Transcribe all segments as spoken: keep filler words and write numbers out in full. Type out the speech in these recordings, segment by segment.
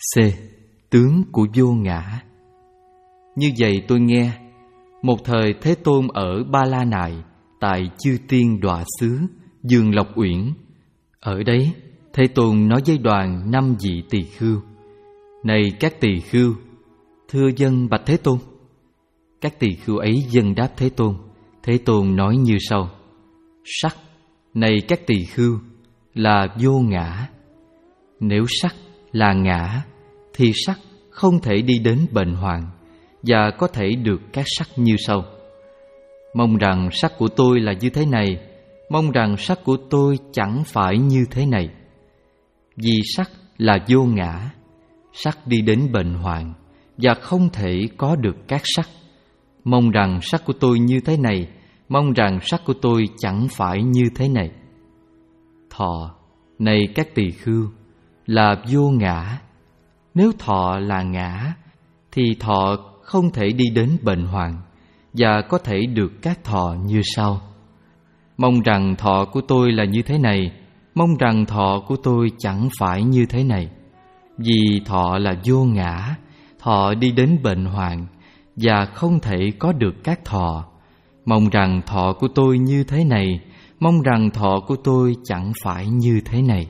C. Tướng của vô ngã. Như vậy tôi nghe, một thời Thế Tôn ở Ba La Nại, tại Chư Tiên Đọa Xứ, Dương Lộc Uyển. Ở đấy, Thế Tôn nói với đoàn năm vị tỳ khưu: Này các tỳ khưu, thưa dân bạch Thế Tôn. Các tỳ khưu ấy dâng đáp Thế Tôn. Thế Tôn nói như sau: Sắc, này các tỳ khưu, là vô ngã. Nếu sắc là ngã, thì sắc không thể đi đến bệnh hoạn, và có thể được các sắc như sau. Mong rằng sắc của tôi là như thế này, mong rằng sắc của tôi chẳng phải như thế này. Vì sắc là vô ngã, sắc đi đến bệnh hoạn, và không thể có được các sắc. Mong rằng sắc của tôi như thế này, mong rằng sắc của tôi chẳng phải như thế này. Thọ, này các tỳ khưu, là vô ngã. Nếu thọ là ngã, thì thọ không thể đi đến bệnh hoạn, và có thể được các thọ như sau. Mong rằng thọ của tôi là như thế này, mong rằng thọ của tôi chẳng phải như thế này. Vì thọ là vô ngã, thọ đi đến bệnh hoạn, và không thể có được các thọ. Mong rằng thọ của tôi như thế này, mong rằng thọ của tôi chẳng phải như thế này.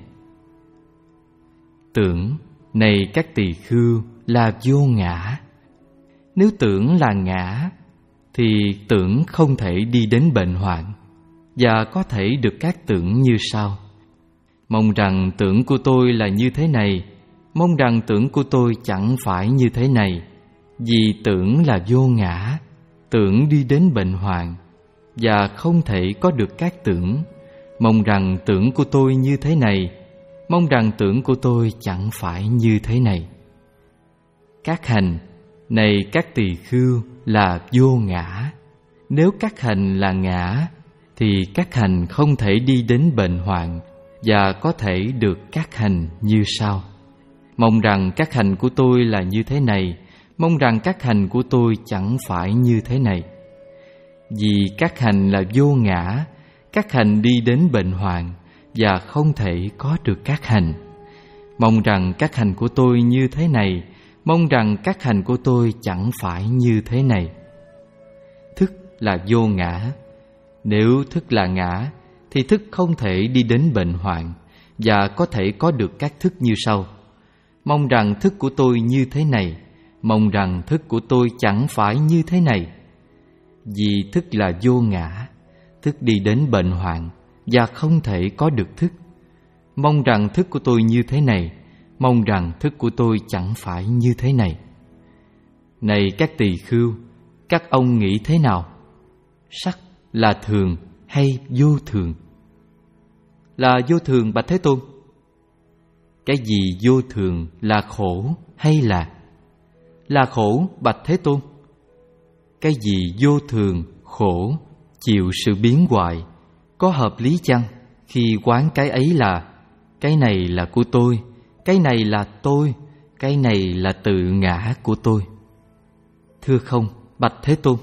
Tưởng, này các tỳ khưu, là vô ngã. Nếu tưởng là ngã, thì tưởng không thể đi đến bệnh hoạn, và có thể được các tưởng như sau. Mong rằng tưởng của tôi là như thế này, mong rằng tưởng của tôi chẳng phải như thế này. Vì tưởng là vô ngã, tưởng đi đến bệnh hoạn, và không thể có được các tưởng. Mong rằng tưởng của tôi như thế này, mong rằng tưởng của tôi chẳng phải như thế này. Các hành, này các tỳ khưu, là vô ngã. Nếu các hành là ngã, thì các hành không thể đi đến bệnh hoạn, và có thể được các hành như sau. Mong rằng các hành của tôi là như thế này, mong rằng các hành của tôi chẳng phải như thế này. Vì các hành là vô ngã, các hành đi đến bệnh hoạn, và không thể có được các hành. Mong rằng các hành của tôi như thế này, mong rằng các hành của tôi chẳng phải như thế này. Thức là vô ngã. Nếu thức là ngã, thì thức không thể đi đến bệnh hoạn, và có thể có được các thức như sau. Mong rằng thức của tôi như thế này, mong rằng thức của tôi chẳng phải như thế này. Vì thức là vô ngã, thức đi đến bệnh hoạn, và không thể có được thức. Mong rằng thức của tôi như thế này, mong rằng thức của tôi chẳng phải như thế này. Này các tỳ khưu, các ông nghĩ thế nào? Sắc là thường hay vô thường? Là vô thường bạch Thế Tôn. Cái gì vô thường là khổ hay là? Là khổ bạch Thế Tôn. Cái gì vô thường, khổ, chịu sự biến hoại, có hợp lý chăng khi quán cái ấy là cái này là của tôi, cái này là tôi, cái này là tự ngã của tôi? Thưa không bạch Thế Tôn.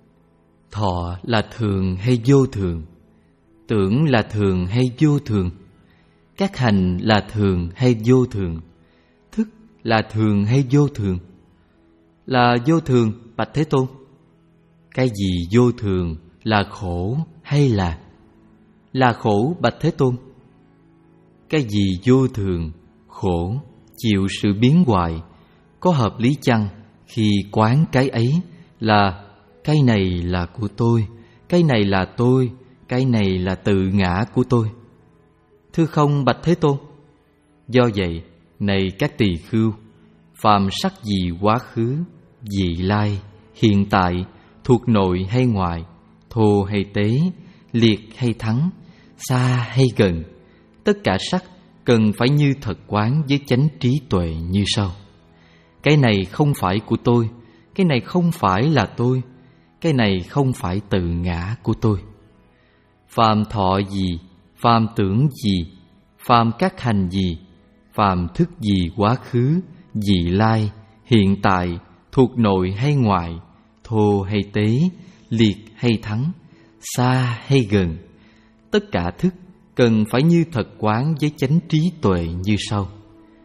Thọ là thường hay vô thường? Tưởng là thường hay vô thường? Các hành là thường hay vô thường? Thức là thường hay vô thường? Là vô thường bạch Thế Tôn. Cái gì vô thường là khổ hay là? Là khổ bạch Thế Tôn. Cái gì vô thường, khổ, chịu sự biến hoại, có hợp lý chăng khi quán cái ấy là cái này là của tôi, cái này là tôi, cái này là tự ngã của tôi? Thưa không bạch Thế Tôn. Do vậy, này các tỳ khưu, phàm sắc gì quá khứ, vị lai, hiện tại, thuộc nội hay ngoại, thô hay tế, liệt hay thắng, xa hay gần, tất cả sắc cần phải như thật quán với chánh trí tuệ như sau. Cái này không phải của tôi, cái này không phải là tôi, cái này không phải tự ngã của tôi. Phàm thọ gì, phàm tưởng gì, phàm các hành gì, phàm thức gì quá khứ, vị lai, hiện tại, thuộc nội hay ngoại, thô hay tế, liệt hay thắng, xa hay gần, tất cả thức cần phải như thật quán với chánh trí tuệ như sau.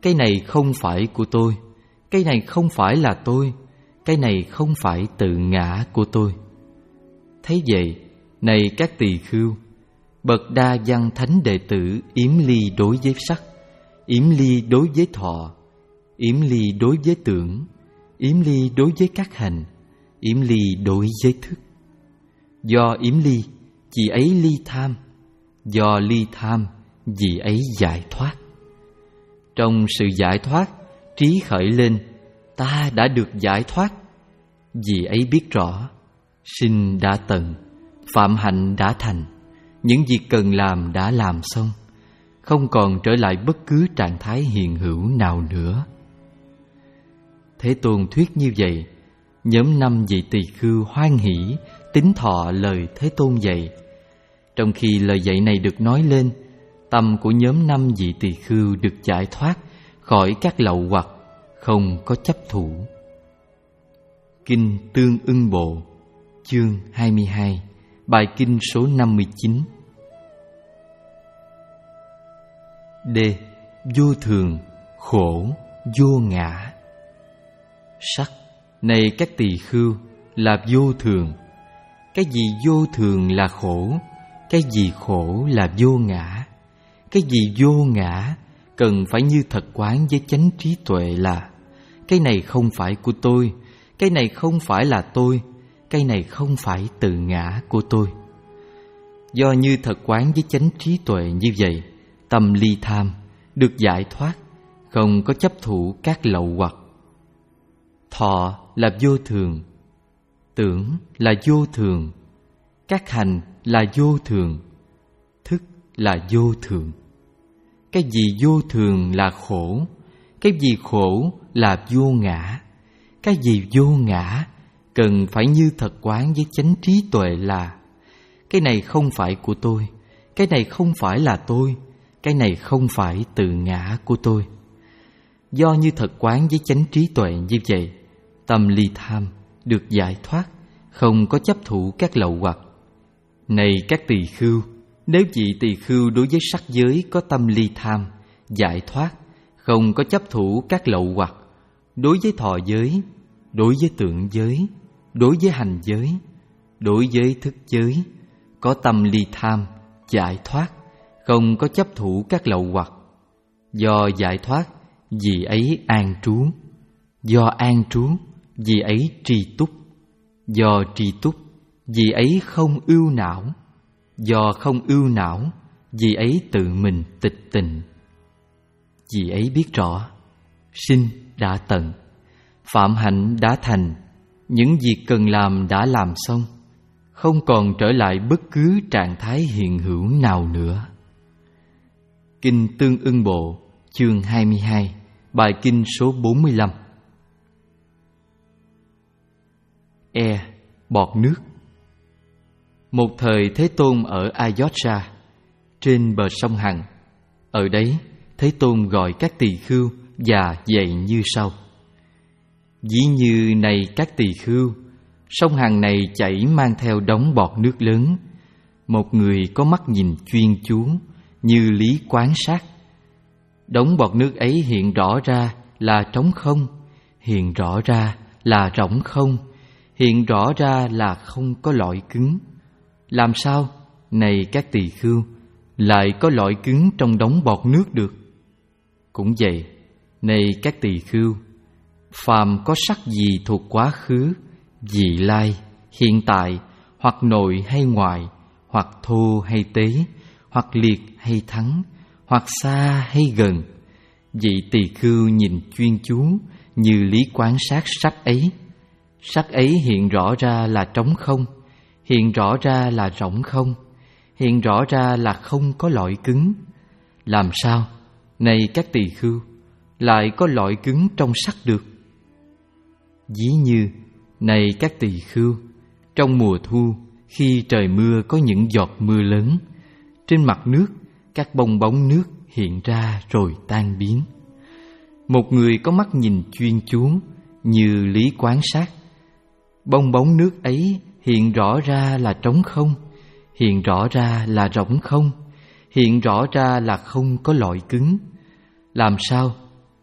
cái này không phải của tôi, cái này không phải là tôi, cái này không phải tự ngã của tôi. Thấy vậy, này các tỳ khưu, bậc đa văn thánh đệ tử yếm ly đối với sắc, yếm ly đối với thọ, yếm ly đối với tưởng, yếm ly đối với các hành, yếm ly đối với thức. Do yếm ly, vì ấy ly tham, do ly tham, vì ấy giải thoát. Trong sự giải thoát, trí khởi lên, ta đã được giải thoát. Vì ấy biết rõ, sinh đã tận, phạm hạnh đã thành, những việc cần làm đã làm xong, không còn trở lại bất cứ trạng thái hiện hữu nào nữa. Thế Tôn thuyết như vậy, nhóm năm vị tỳ khưu hoan hỷ tín thọ lời Thế Tôn dạy. Trong khi lời dạy này được nói lên, tâm của nhóm năm vị tỳ khưu được giải thoát khỏi các lậu hoặc, không có chấp thủ. Kinh Tương Ưng Bộ, chương hai mươi hai, bài kinh số năm mươi chín. D. Vô thường, khổ, vô ngã. Sắc, này các tỳ khưu, là vô thường. Cái gì vô thường là khổ, cái gì khổ là vô ngã. Cái gì vô ngã cần phải như thật quán với chánh trí tuệ là cái này không phải của tôi, cái này không phải là tôi, cái này không phải tự ngã của tôi. Do như thật quán với chánh trí tuệ như vậy, tâm ly tham được giải thoát, không có chấp thủ các lậu hoặc. Thọ là vô thường, tưởng là vô thường, các hành là vô thường, thức là vô thường. Cái gì vô thường là khổ, cái gì khổ là vô ngã. Cái gì vô ngã cần phải như thật quán với chánh trí tuệ là cái này không phải của tôi, cái này không phải là tôi, cái này không phải tự ngã của tôi. Do như thật quán với chánh trí tuệ như vậy, tâm ly tham được giải thoát, không có chấp thủ các lậu hoặc. Này các tỳ khưu, nếu vị tỳ khưu đối với sắc giới có tâm ly tham, giải thoát, không có chấp thủ các lậu hoặc, đối với thọ giới, đối với tưởng giới, đối với hành giới, đối với thức giới, có tâm ly tham, giải thoát, không có chấp thủ các lậu hoặc. Do giải thoát, vì ấy an trú. Do an trú, vì ấy tri túc. Do tri túc, vì ấy không ưu não. Do không ưu não, vì ấy tự mình tịch tịnh. Vì ấy biết rõ, sinh đã tận, phạm hạnh đã thành, những việc cần làm đã làm xong, không còn trở lại bất cứ trạng thái hiện hữu nào nữa. Kinh Tương Ưng Bộ, chương hai mươi hai, bài kinh số bốn mươi lăm. E. Bọt nước. Một thời Thế Tôn ở Ayodhya, trên bờ sông Hằng. Ở đấy, Thế Tôn gọi các tỳ khưu và dạy như sau: Ví như này các tỳ khưu, sông Hằng này chảy mang theo đống bọt nước lớn. Một người có mắt nhìn chuyên chú, như lý quán sát. Đống bọt nước ấy hiện rõ ra là trống không, hiện rõ ra là rỗng không, hiện rõ ra là không có lõi cứng. Làm sao, này các tỳ khưu, lại có lõi cứng trong đống bọt nước được? Cũng vậy, này các tỳ khưu, phàm có sắc gì thuộc quá khứ, vị lai, hiện tại, hoặc nội hay ngoại, hoặc thô hay tế, hoặc liệt hay thắng, hoặc xa hay gần, vị tỳ khưu nhìn chuyên chú như lý quán sát sắc ấy. Sắc ấy hiện rõ ra là trống không, hiện rõ ra là rỗng không, hiện rõ ra là không có lõi cứng. Làm sao, này các tỳ khưu, lại có lõi cứng trong sắc được? Ví như, này các tỳ khưu, trong mùa thu, khi trời mưa có những giọt mưa lớn, trên mặt nước các bong bóng nước hiện ra rồi tan biến. Một người có mắt nhìn chuyên chú như lý quán sát, bong bóng nước ấy hiện rõ ra là trống không, hiện rõ ra là rỗng không, hiện rõ ra là không có lõi cứng. Làm sao,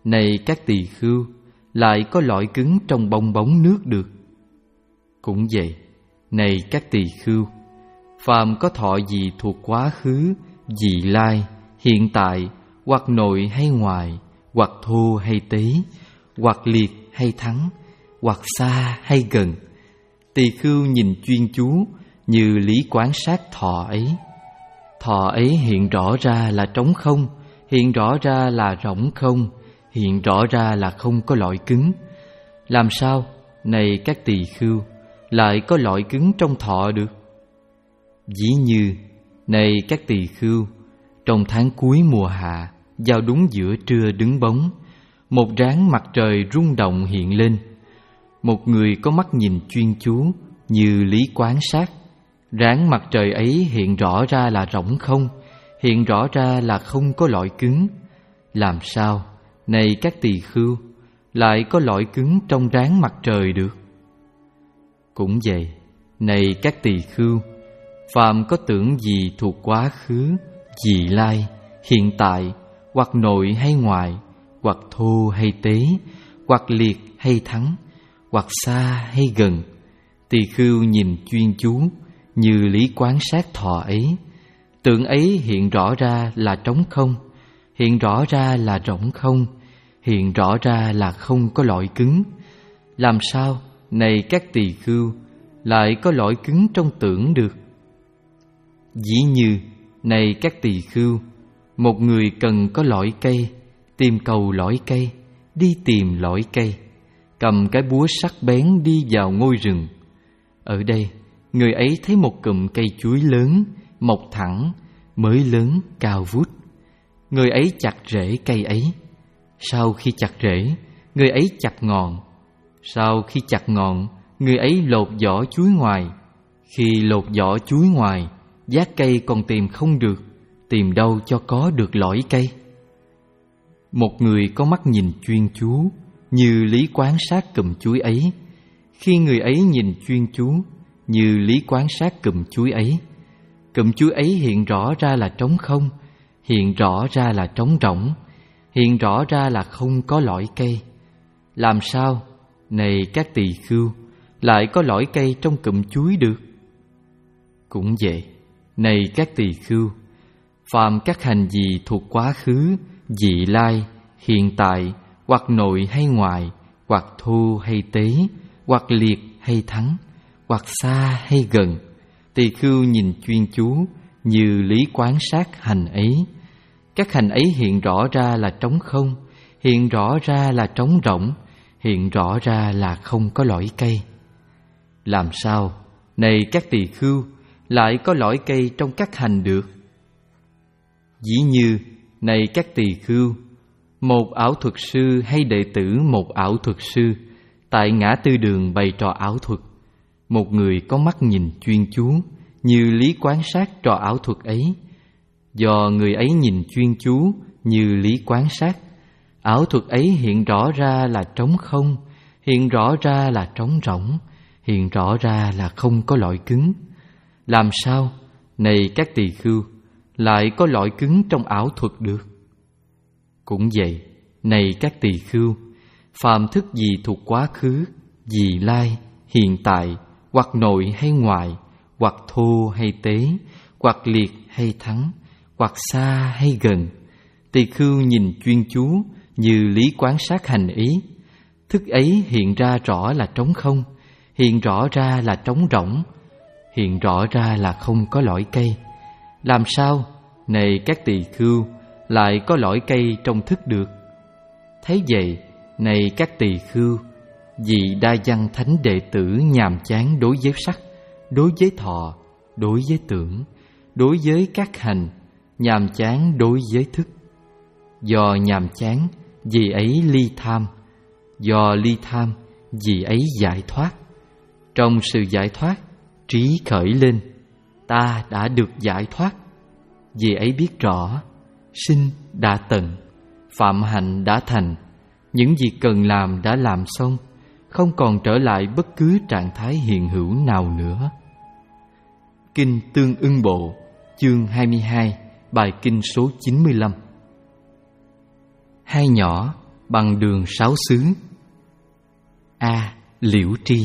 này các tỳ khưu, lại có lõi cứng trong bong bóng nước được. Cũng vậy, này các tỳ khưu, phàm có thọ gì thuộc quá khứ, vị lai, hiện tại, hoặc nội hay ngoài, hoặc thô hay tế, hoặc liệt hay thắng, hoặc xa hay gần, tỳ khưu nhìn chuyên chú như lý quán sát thọ ấy. Thọ ấy hiện rõ ra là trống không, hiện rõ ra là rỗng không, hiện rõ ra là không có lõi cứng. Làm sao, này các tỳ khưu, lại có lõi cứng trong thọ được? Ví như, này các tỳ khưu, trong tháng cuối mùa hạ, vào đúng giữa trưa đứng bóng, một ráng mặt trời rung động hiện lên. Một người có mắt nhìn chuyên chú như lý quán sát, ráng mặt trời ấy hiện rõ ra là rỗng không, hiện rõ ra là không có lõi cứng. Làm sao, này các tỳ khưu, lại có lõi cứng trong ráng mặt trời được? Cũng vậy, này các tỳ khưu, phàm có tưởng gì thuộc quá khứ, vị lai, hiện tại, hoặc nội hay ngoài, hoặc thô hay tế, hoặc liệt hay thắng, hoặc xa hay gần, tỳ khưu nhìn chuyên chú như lý quán sát thọ ấy. Tưởng ấy hiện rõ ra là trống không, hiện rõ ra là rỗng không, hiện rõ ra là không có lõi cứng. Làm sao, này các tỳ khưu, lại có lõi cứng trong tưởng được? Ví như, này các tỳ khưu, một người cần có lõi cây, tìm cầu lõi cây, đi tìm lõi cây, cầm cái búa sắc bén đi vào ngôi rừng. Ở đây, người ấy thấy một cụm cây chuối lớn, mọc thẳng, mới lớn, cao vút. Người ấy chặt rễ cây ấy. Sau khi chặt rễ, người ấy chặt ngọn. Sau khi chặt ngọn, người ấy lột vỏ chuối ngoài. Khi lột vỏ chuối ngoài, vác cây còn tìm không được, tìm đâu cho có được lõi cây. Một người có mắt nhìn chuyên chú như lý quán sát cụm chuối ấy. Khi người ấy nhìn chuyên chú như lý quán sát cụm chuối ấy, cụm chuối ấy hiện rõ ra là trống không, hiện rõ ra là trống rỗng, hiện rõ ra là không có lõi cây. Làm sao, này các tỳ khưu, lại có lõi cây trong cụm chuối được? Cũng vậy, này các tỳ khưu, phàm các hành gì thuộc quá khứ, vị lai, hiện tại, hoặc nội hay ngoài, hoặc thô hay tế, hoặc liệt hay thắng, hoặc xa hay gần, tỳ khưu nhìn chuyên chú như lý quán sát hành ấy. Các hành ấy hiện rõ ra là trống không, hiện rõ ra là trống rỗng, hiện rõ ra là không có lõi cây. Làm sao, này các tỳ khưu, lại có lõi cây trong các hành được? Ví như, này các tỳ khưu, một ảo thuật sư hay đệ tử một ảo thuật sư tại ngã tư đường bày trò ảo thuật. Một người có mắt nhìn chuyên chú như lý quán sát trò ảo thuật ấy. Do người ấy nhìn chuyên chú như lý quán sát, ảo thuật ấy hiện rõ ra là trống không, hiện rõ ra là trống rỗng, hiện rõ ra là không có lõi cứng. Làm sao, này các tỳ khưu, lại có lõi cứng trong ảo thuật được? Cũng vậy, này các tỳ khưu, phàm thức gì thuộc quá khứ, vị lai, hiện tại, hoặc nội hay ngoài, hoặc thô hay tế, hoặc liệt hay thắng, hoặc xa hay gần, tỳ khưu nhìn chuyên chú như lý quán sát hành ý. Thức ấy hiện ra rõ là trống không, hiện rõ ra là trống rỗng, hiện rõ ra là không có lõi cây. Làm sao, này các tỳ khưu, lại có lõi cây trong thức được? Thấy vậy, này các tỳ khưu, vì đa văn thánh đệ tử nhàm chán đối với sắc, đối với thọ, đối với tưởng, đối với các hành, nhàm chán đối với thức. Do nhàm chán, vì ấy ly tham. Do ly tham, vì ấy giải thoát. Trong sự giải thoát, trí khởi lên, ta đã được giải thoát. Vì ấy biết rõ, sinh đã tận, phạm hạnh đã thành, những việc cần làm đã làm xong, không còn trở lại bất cứ trạng thái hiện hữu nào nữa. Kinh Tương Ưng Bộ, chương hai mươi hai, bài kinh số chín mươi lăm. Hai nhỏ, bằng đường sáu xứ. A. Liễu tri.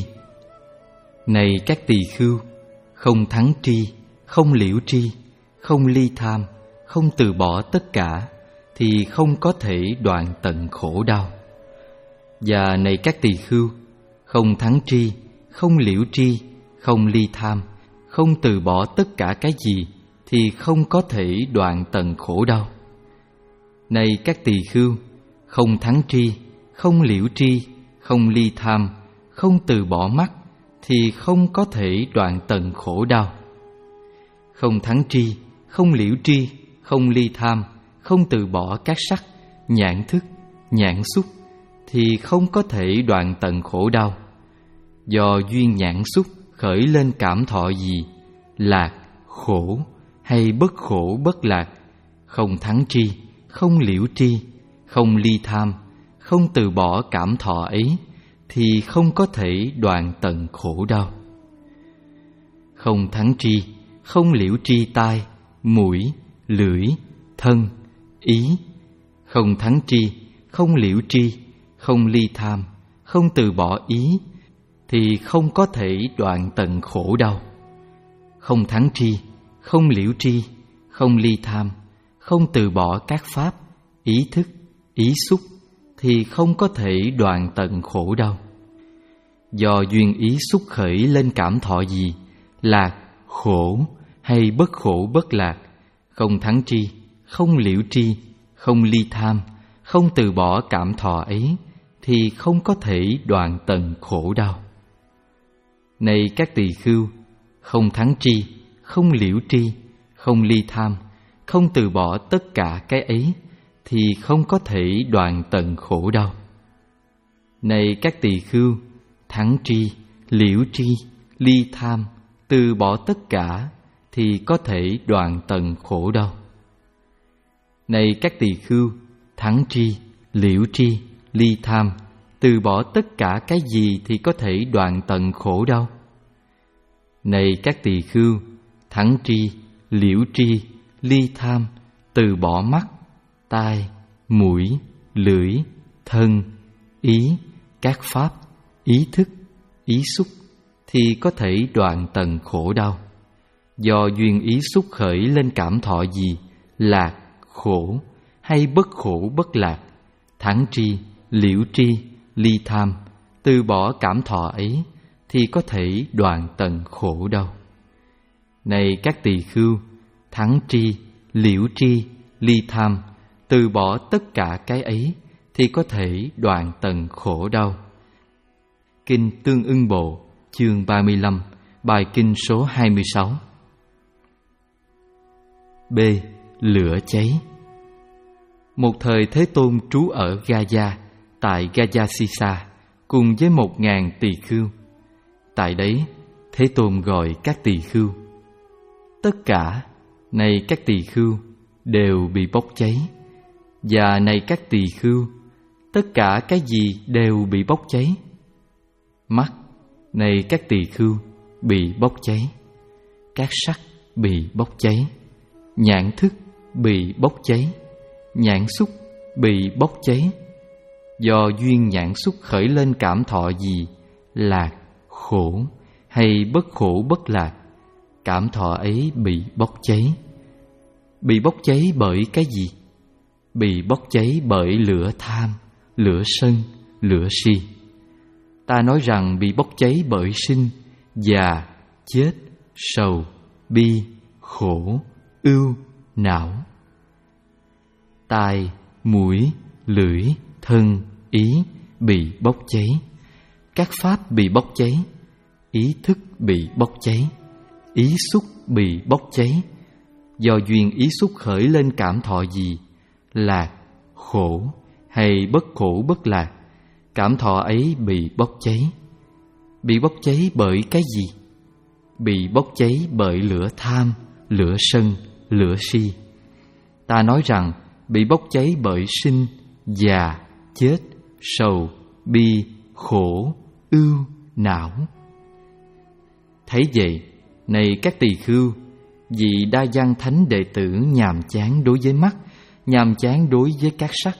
Này các tỳ khưu, không thắng tri, không liễu tri, không ly tham, không từ bỏ tất cả, thì không có thể đoạn tận khổ đau. Và này các tỳ khưu, không thắng tri, không liễu tri, không ly tham, không từ bỏ tất cả cái gì, thì không có thể đoạn tận khổ đau. Này các tỳ khưu, không thắng tri, không liễu tri, không ly tham, không từ bỏ mắt, thì không có thể đoạn tận khổ đau. Không thắng tri, không liễu tri, không ly tham, không từ bỏ các sắc, nhãn thức, nhãn xúc, thì không có thể đoạn tận khổ đau. Do duyên nhãn xúc khởi lên cảm thọ gì, lạc, khổ hay bất khổ bất lạc, không thắng tri, không liễu tri, không ly tham, không từ bỏ cảm thọ ấy, thì không có thể đoạn tận khổ đau. Không thắng tri, không liễu tri tai, mũi, lưỡi, thân, ý, không thắng tri, không liễu tri, không ly tham, không từ bỏ ý, thì không có thể đoạn tận khổ đau. Không thắng tri, không liễu tri, không ly tham, không từ bỏ các pháp, ý thức, ý xúc, thì không có thể đoạn tận khổ đau. Do duyên ý xúc khởi lên cảm thọ gì, lạc, khổ hay bất khổ bất lạc, không thắng tri, không liễu tri, không ly tham, không từ bỏ cảm thọ ấy, thì không có thể đoạn tận khổ đau. Này các tỳ khưu, không thắng tri, không liễu tri, không ly tham, không từ bỏ tất cả cái ấy, thì không có thể đoạn tận khổ đau. Này các tỳ khưu, thắng tri, liễu tri, ly tham, từ bỏ tất cả, thì có thể đoạn tận khổ đau. Này các tỳ khưu, thắng tri, liễu tri, ly tham, từ bỏ tất cả cái gì thì có thể đoạn tận khổ đau. Này các tỳ khưu, thắng tri, liễu tri, ly tham, từ bỏ mắt, tai, mũi, lưỡi, thân, ý, các pháp, ý thức, ý xúc, thì có thể đoạn tận khổ đau. Do duyên ý xúc khởi lên cảm thọ gì, lạc, khổ hay bất khổ bất lạc, thắng tri, liễu tri, ly tham, từ bỏ cảm thọ ấy, thì có thể đoạn tận khổ đau. Này các tỳ khưu, thắng tri, liễu tri, ly tham, từ bỏ tất cả cái ấy, thì có thể đoạn tận khổ đau. Kinh Tương Ưng Bộ, chương ba mươi lăm, bài kinh số hai mươi sáu. B. Lửa cháy. Một thời Thế Tôn trú ở Gaya, tại Gayasisa, cùng với một ngàn tỳ khưu. Tại đấy, Thế Tôn gọi các tỳ khưu: tất cả, này các tỳ khưu, đều bị bốc cháy. Và này các tỳ khưu, tất cả cái gì đều bị bốc cháy. Mắt, này các tỳ khưu, bị bốc cháy. Các sắc bị bốc cháy. Nhãn thức bị bốc cháy. Nhãn xúc bị bốc cháy. Do duyên nhãn xúc khởi lên cảm thọ gì, lạc, khổ hay bất khổ bất lạc, cảm thọ ấy bị bốc cháy. Bị bốc cháy bởi cái gì? Bị bốc cháy bởi lửa tham, lửa sân, lửa si. Ta nói rằng bị bốc cháy bởi sinh, già, chết, sầu, bi, khổ, ưu, não. Tai, mũi, lưỡi, thân, ý bị bốc cháy. Các pháp bị bốc cháy. Ý thức bị bốc cháy. Ý xúc bị bốc cháy. Do duyên ý xúc khởi lên cảm thọ gì, lạc, khổ hay bất khổ bất lạc, cảm thọ ấy bị bốc cháy. Bị bốc cháy bởi cái gì? Bị bốc cháy bởi lửa tham, lửa sân, lửa si. Ta nói rằng bị bốc cháy bởi sinh, già, chết, sầu, bi, khổ, ưu, não. Thấy vậy, này các tỳ khưu, vì Đa Văn Thánh đệ tử nhàm chán đối với mắt, nhàm chán đối với các sắc,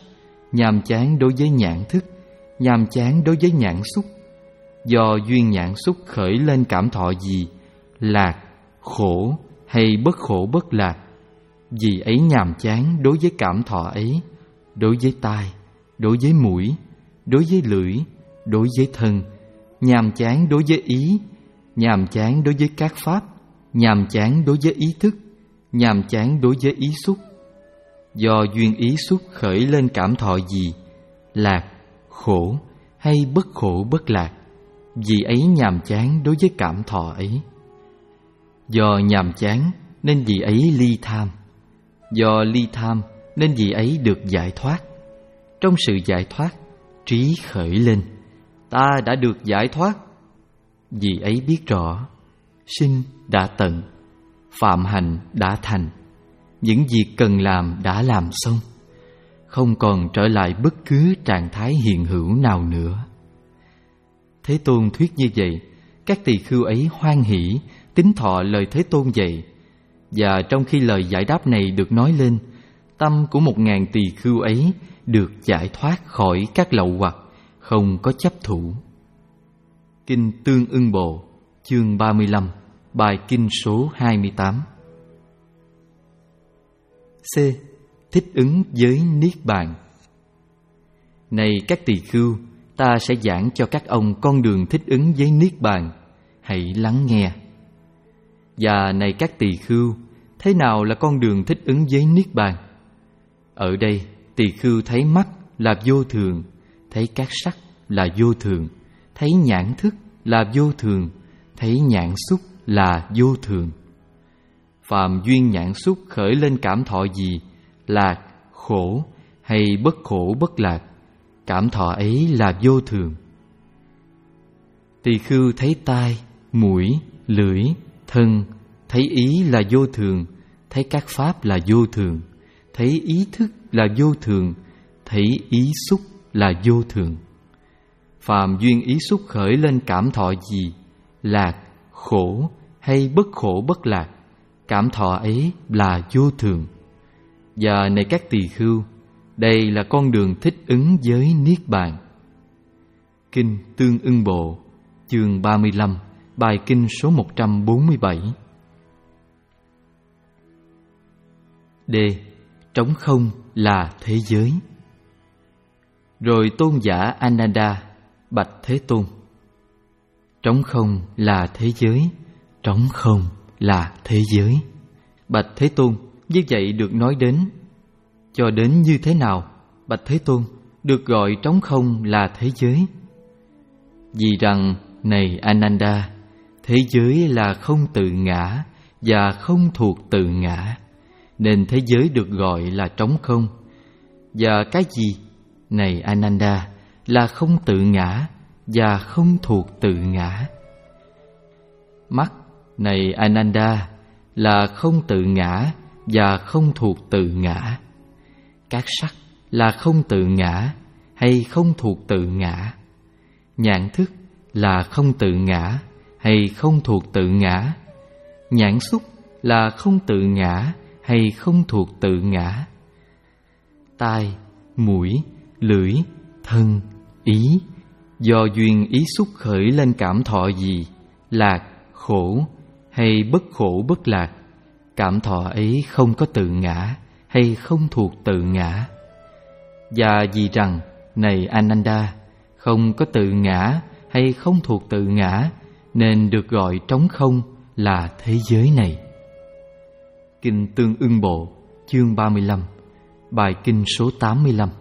nhàm chán đối với nhãn thức, nhàm chán đối với nhãn xúc. Do duyên nhãn xúc khởi lên cảm thọ gì, lạc, khổ hay bất khổ bất lạc, vì ấy nhàm chán đối với cảm thọ ấy, đối với tai, đối với mũi, đối với lưỡi, đối với thân, nhàm chán đối với ý, nhàm chán đối với các pháp, nhàm chán đối với ý thức, nhàm chán đối với ý xúc. Do duyên ý xúc khởi lên cảm thọ gì, lạc, khổ hay bất khổ bất lạc, vì ấy nhàm chán đối với cảm thọ ấy. Do nhàm chán nên vì ấy ly tham. Do ly tham nên vì ấy được giải thoát. Trong sự giải thoát, trí khởi lên, ta đã được giải thoát. Vì ấy biết rõ, sinh đã tận, phạm hạnh đã thành, những việc cần làm đã làm xong, không còn trở lại bất cứ trạng thái hiện hữu nào nữa. Thế Tôn thuyết như vậy, các tỳ khưu ấy hoan hỷ tín thọ lời Thế Tôn dạy. Và trong khi lời giải đáp này được nói lên, tâm của một ngàn tỳ khưu ấy được giải thoát khỏi các lậu hoặc, không có chấp thủ. Kinh Tương Ưng Bộ, chương ba mươi lăm, bài kinh số hai mươi tám. C. Thích ứng với Niết Bàn. Này các tỳ khưu, ta sẽ giảng cho các ông con đường thích ứng với Niết Bàn. Hãy lắng nghe. Và này các tỳ khưu, thế nào là con đường thích ứng với Niết Bàn? Ở đây, tỳ khưu thấy mắt là vô thường, thấy các sắc là vô thường, thấy nhãn thức là vô thường, thấy nhãn xúc là vô thường. Phàm duyên nhãn xúc khởi lên cảm thọ gì, lạc, khổ hay bất khổ bất lạc, cảm thọ ấy là vô thường. Tỳ khưu thấy tai, mũi, lưỡi, thân, thấy ý là vô thường, thấy các pháp là vô thường, thấy ý thức là vô thường, thấy ý xúc là vô thường. Phàm duyên ý xúc khởi lên cảm thọ gì, lạc, khổ hay bất khổ bất lạc, cảm thọ ấy là vô thường. Và này các tỳ khưu, đây là con đường thích ứng với Niết Bàn. Kinh Tương Ưng Bộ, chương ba mươi lăm, bài kinh số một trăm bốn mươi bảy. D. Trống không là thế giới. Rồi tôn giả Ananda bạch Thế Tôn: Trống không là thế giới, trống không là thế giới. Bạch Thế Tôn, như vậy được nói đến. Cho đến như thế nào, bạch Thế Tôn, được gọi trống không là thế giới? Vì rằng, này Ananda, thế giới là không tự ngã và không thuộc tự ngã, nên thế giới được gọi là trống không. Và cái gì, này Ananda, là không tự ngã và không thuộc tự ngã? Mắt, này Ananda, là không tự ngã và không thuộc tự ngã. Các sắc là không tự ngã hay không thuộc tự ngã. Nhãn thức là không tự ngã hay không thuộc tự ngã. Nhãn xúc là không tự ngã hay không thuộc tự ngã. Tai, mũi, lưỡi, thân, ý, do duyên ý xúc khởi lên cảm thọ gì, lạc, khổ hay bất khổ bất lạc, cảm thọ ấy không có tự ngã hay không thuộc tự ngã. Và vì rằng, này Ananda, không có tự ngã hay không thuộc tự ngã, nên được gọi trống không là thế giới này. Kinh Tương Ưng Bộ, chương ba mươi lăm, bài kinh số tám mươi lăm.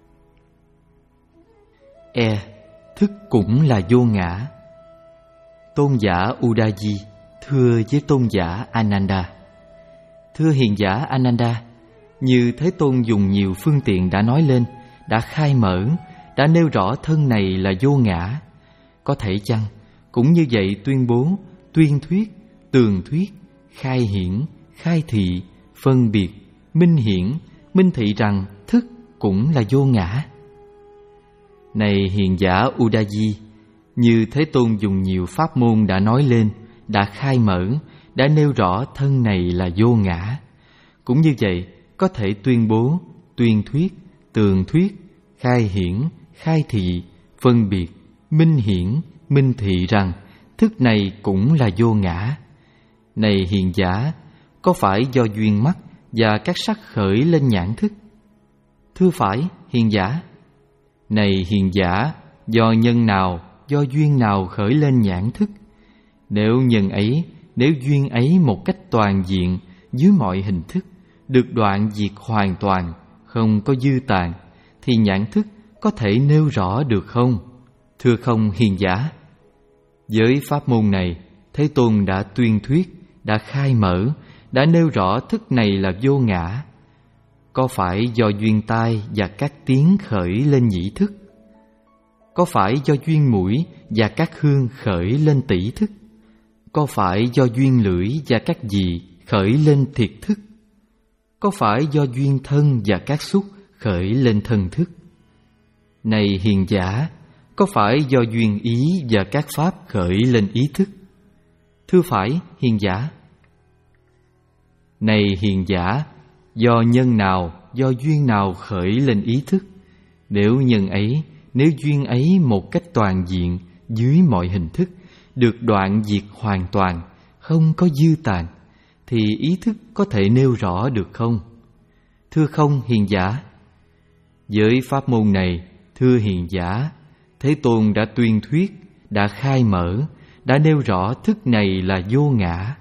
E. Thức cũng là vô ngã. Tôn giả Udayi thưa với tôn giả Ananda: Thưa hiền giả Ananda, như Thế Tôn dùng nhiều phương tiện đã nói lên, đã khai mở, đã nêu rõ thân này là vô ngã. Có thể chăng cũng như vậy tuyên bố, tuyên thuyết, tường thuyết, khai hiển, khai thị, phân biệt, minh hiển, minh thị rằng thức cũng là vô ngã? Này hiền giả Udayi, như Thế Tôn dùng nhiều pháp môn đã nói lên, đã khai mở, đã nêu rõ thân này là vô ngã. Cũng như vậy, có thể tuyên bố, tuyên thuyết, tường thuyết, khai hiển, khai thị, phân biệt, minh hiển, minh thị rằng thức này cũng là vô ngã. Này hiền giả, có phải do duyên mắt và các sắc khởi lên nhãn thức? Thưa phải, hiền giả. Này hiền giả, do nhân nào, do duyên nào khởi lên nhãn thức? Nếu nhân ấy, nếu duyên ấy một cách toàn diện dưới mọi hình thức được đoạn diệt hoàn toàn, không có dư tàn, thì nhãn thức có thể nêu rõ được không? Thưa không, hiền giả. Với pháp môn này, Thế Tôn đã tuyên thuyết, đã khai mở, đã nêu rõ thức này là vô ngã. Có phải do duyên tai và các tiếng khởi lên nhĩ thức? Có phải do duyên mũi và các hương khởi lên tỷ thức? Có phải do duyên lưỡi và các vị khởi lên thiệt thức? Có phải do duyên thân và các xúc khởi lên thân thức? Này hiền giả, có phải do duyên ý và các pháp khởi lên ý thức? Thưa phải, hiền giả. Này hiền giả, do nhân nào, do duyên nào khởi lên ý thức? Nếu nhân ấy, nếu duyên ấy một cách toàn diện dưới mọi hình thức được đoạn diệt hoàn toàn, không có dư tàn, thì ý thức có thể nêu rõ được không? Thưa không, hiền giả. Với pháp môn này, thưa hiền giả, Thế Tôn đã tuyên thuyết, đã khai mở, đã nêu rõ thức này là vô ngã.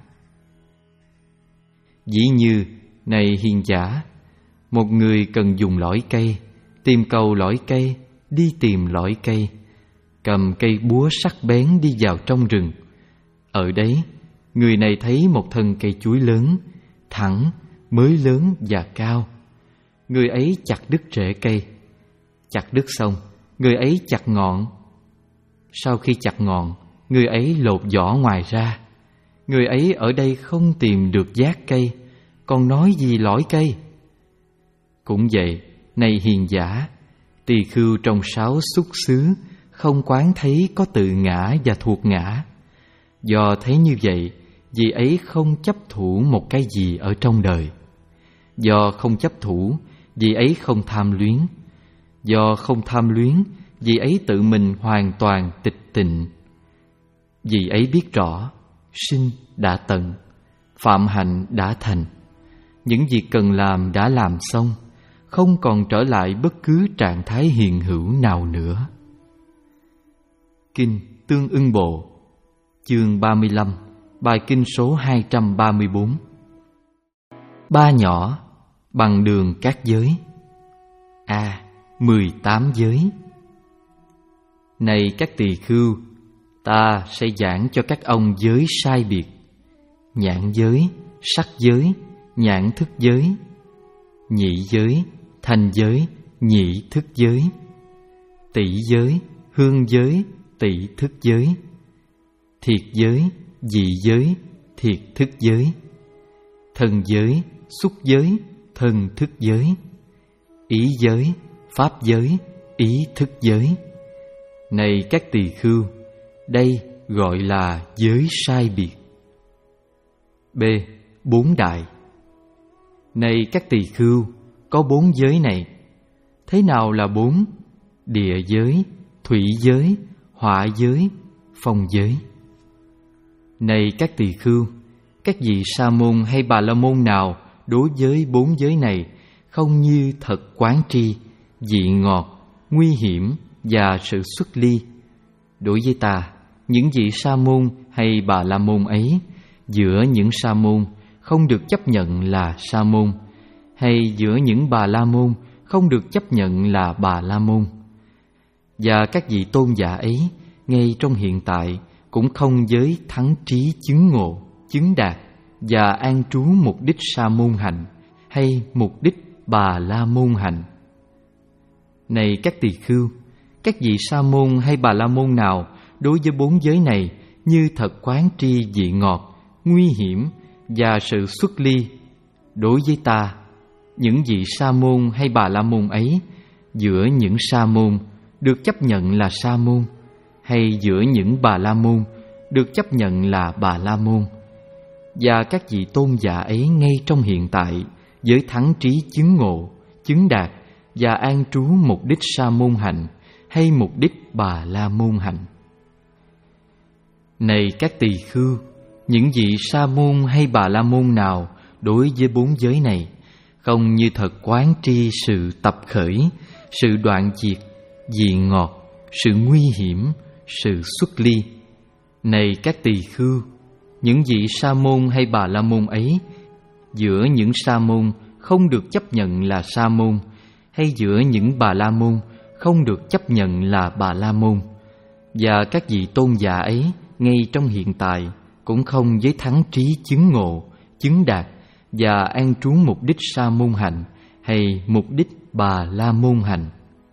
Dĩ như, này hiền giả, một người cần dùng lõi cây, tìm cầu lõi cây, đi tìm lõi cây, cầm cây búa sắc bén đi vào trong rừng. Ở đấy, người này thấy một thân cây chuối lớn, thẳng, mới lớn và cao. Người ấy chặt đứt rễ cây. Chặt đứt xong, người ấy chặt ngọn. Sau khi chặt ngọn, người ấy lột vỏ ngoài ra. Người ấy ở đây không tìm được giác cây, còn nói gì lõi cây? Cũng vậy, này hiền giả, tỳ khưu trong sáu xúc xứ không quán thấy có tự ngã và thuộc ngã. Do thấy như vậy, vì ấy không chấp thủ một cái gì ở trong đời. Do không chấp thủ, vì ấy không tham luyến. Do không tham luyến, vì ấy tự mình hoàn toàn tịch tịnh. Vì ấy biết rõ, sinh đã tận, phạm hạnh đã thành. Những việc cần làm đã làm xong, không còn trở lại bất cứ trạng thái hiện hữu nào nữa. Kinh Tương Ưng Bộ, chương ba mươi lăm, bài kinh số hai trăm ba mươi bốn. Ba nhỏ bằng đường các giới. A. Mười tám giới. Này các tỳ khưu, ta sẽ giảng cho các ông giới sai biệt: nhãn giới, sắc giới, nhãn thức giới; nhị giới, thanh giới, nhị thức giới; tỷ giới, hương giới, tỷ thức giới; thiệt giới, dị giới, thiệt thức giới; thân giới, xúc giới, thân thức giới; ý giới, pháp giới, ý thức giới. Này các tỳ khưu, đây gọi là giới sai biệt. B. Bốn đại. Này các tỳ khưu, có bốn giới này. Thế nào là bốn? Địa giới, thủy giới, hỏa giới, phong giới. Này các tỳ khưu, các vị sa môn hay bà la môn nào đối với bốn giới này không như thật quán tri, vị ngọt, nguy hiểm và sự xuất ly, đối với ta, những vị sa môn hay bà la môn ấy, giữa những sa môn không được chấp nhận là sa môn, hay giữa những bà la môn không được chấp nhận là bà la môn, và các vị tôn giả ấy ngay trong hiện tại cũng không giới thắng trí chứng ngộ, chứng đạt và an trú mục đích sa môn hạnh hay mục đích bà la môn hạnh. Này các tỳ khưu, các vị sa môn hay bà la môn nào đối với bốn giới này như thật quán tri vị ngọt, nguy hiểm và sự xuất ly, đối với ta, những vị sa môn hay bà la môn ấy, giữa những sa môn được chấp nhận là sa môn, hay giữa những bà la môn được chấp nhận là bà la môn, và các vị tôn giả ấy ngay trong hiện tại với thắng trí chứng ngộ, chứng đạt và an trú mục đích sa môn hạnh hay mục đích bà la môn hạnh. Này các tỳ khưu, những vị sa môn hay bà la môn nào đối với bốn giới này không như thật quán tri sự tập khởi, sự đoạn diệt, vị ngọt, sự nguy hiểm, sự xuất ly. Này các tỳ khưu, những vị sa môn hay bà la môn ấy, giữa những sa môn không được chấp nhận là sa môn, hay giữa những bà la môn không được chấp nhận là bà la môn, và các vị tôn giả ấy ngay trong hiện tại cũng không với thắng trí chứng ngộ, chứng đạt và an trú mục đích sa môn hạnh hay mục đích bà la môn hạnh.